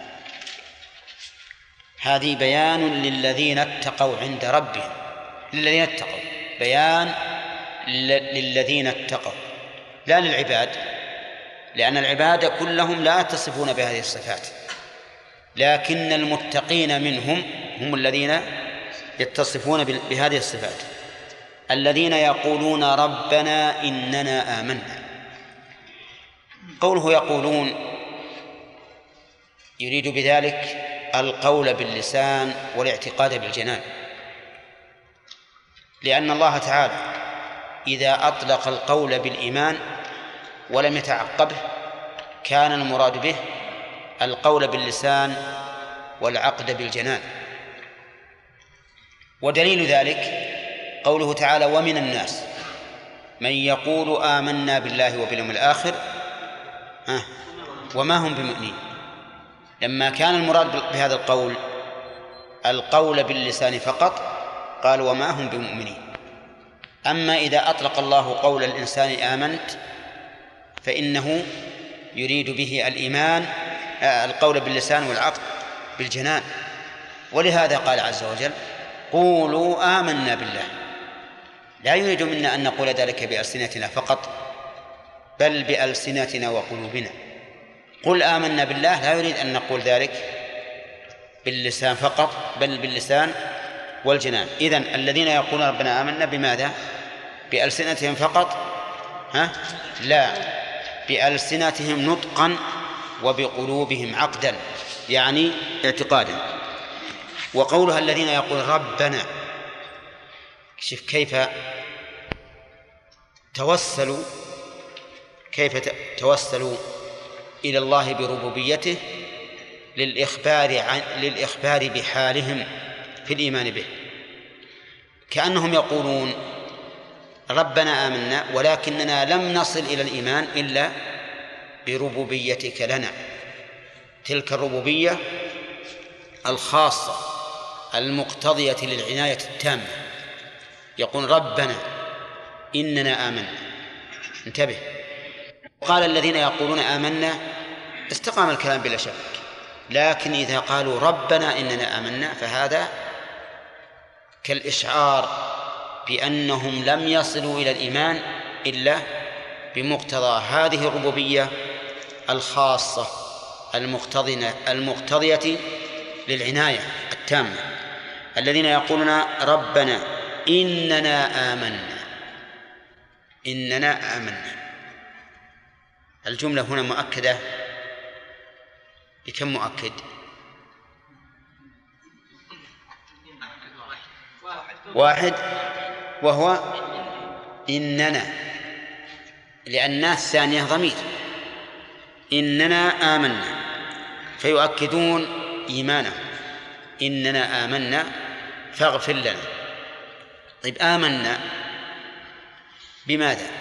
هذه بيان للذين اتقوا عند ربهم، للذين اتقوا، بيان للذين اتقوا لا للعباد، لأن العباد كلهم لا يتصفون بهذه الصفات، لكن المتقين منهم هم الذين يتصفون بهذه الصفات. الذين يقولون ربنا إننا آمنا. قوله يقولون يريد بذلك القول باللسان والاعتقاد بالجنان، لأن الله تعالى إذا أطلق القول بالإيمان ولم يتعقبه كان المراد به القول باللسان والعقد بالجنان. ودليل ذلك قوله تعالى ومن الناس من يقول آمنا بالله وباليوم الآخر وما هم بمؤمنين. لما كان المراد بهذا القول باللسان فقط قال وما هم بمؤمنين. أما إذا أطلق الله قول الإنسان آمنت فإنه يريد به الإيمان القول باللسان والعقد بالجنان. ولهذا قال عز وجل قولوا آمنا بالله، لا يريد منا أن نقول ذلك بألسنتنا فقط بل بألسنتنا وقلوبنا. قل آمنا بالله لا يريد أن نقول ذلك باللسان فقط بل باللسان والجنان. إذن الذين يقولون ربنا آمنا بماذا؟ بألسنتهم فقط؟ لا، بألسنتهم نطقا وبقلوبهم عقدا، يعني اعتقادا. وقولها الذين يقول ربنا، شوف كيف توسلوا إلى الله بربوبيته للإخبار بحالهم في الإيمان به، كأنهم يقولون ربنا آمنا ولكننا لم نصل إلى الإيمان إلا بربوبيتك لنا، تلك الربوبية الخاصة المقتضية للعناية التامة. يقول ربنا إننا آمنا، انتبه. قال الذين يقولون آمنا استقام الكلام بلا شك، لكن إذا قالوا ربنا إننا آمنا فهذا كالإشعار بأنهم لم يصلوا إلى الإيمان إلا بمقتضى هذه الربوبية الخاصة المقتضية للعناية التامة. الذين يقولون ربنا إننا آمنا، الجملة هنا مؤكدة بكم مؤكد؟ واحد، وهو إننا، لأن الثانية ضمير. إننا آمنا فيؤكدون إيمانه، إننا آمنا فاغفر لنا. طيب آمنا بماذا؟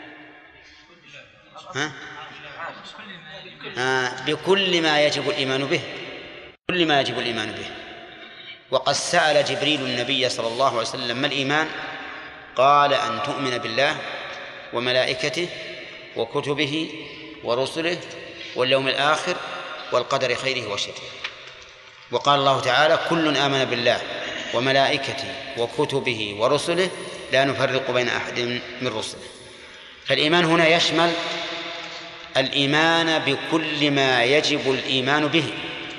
بكل ما يجب الإيمان به، كل ما يجب الإيمان به. وقد سأل جبريل النبي صلى الله عليه وسلم ما الإيمان؟ قال أن تؤمن بالله وملائكته وكتبه ورسله واليوم الآخر والقدر خيره وشره. وقال الله تعالى كل آمن بالله وملائكته وكتبه ورسله لا نفرق بين أحد من رسله. فالإيمان هنا يشمل الإيمان بكل ما يجب الإيمان به،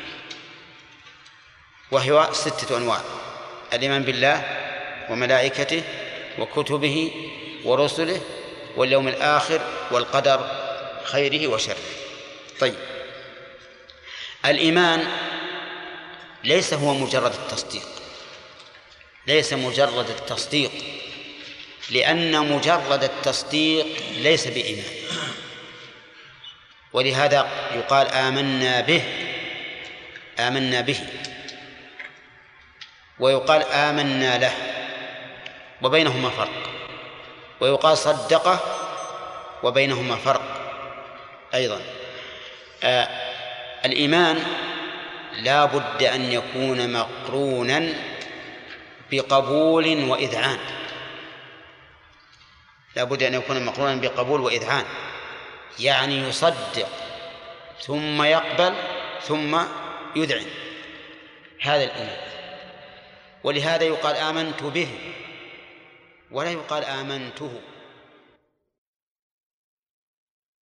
وهو 6 أنواع: الإيمان بالله وملائكته وكتبه ورسله واليوم الآخر والقدر خيره وشره. طيب، الإيمان ليس هو مجرد التصديق، ليس مجرد التصديق، لأن مجرد التصديق ليس بإيمان. ولهذا يقال آمنا به، ويقال آمنا له، وبينهما فرق. ويقال صدقه، وبينهما فرق أيضا. الإيمان لا بد أن يكون مقرونا بقبول وإذعان، لا بد أن يكون مقرونا بقبول وإذعان، يعني يصدق ثم يقبل ثم يذعن، هذا الإيمان. ولهذا يقال آمنت به ولا يقال آمنته.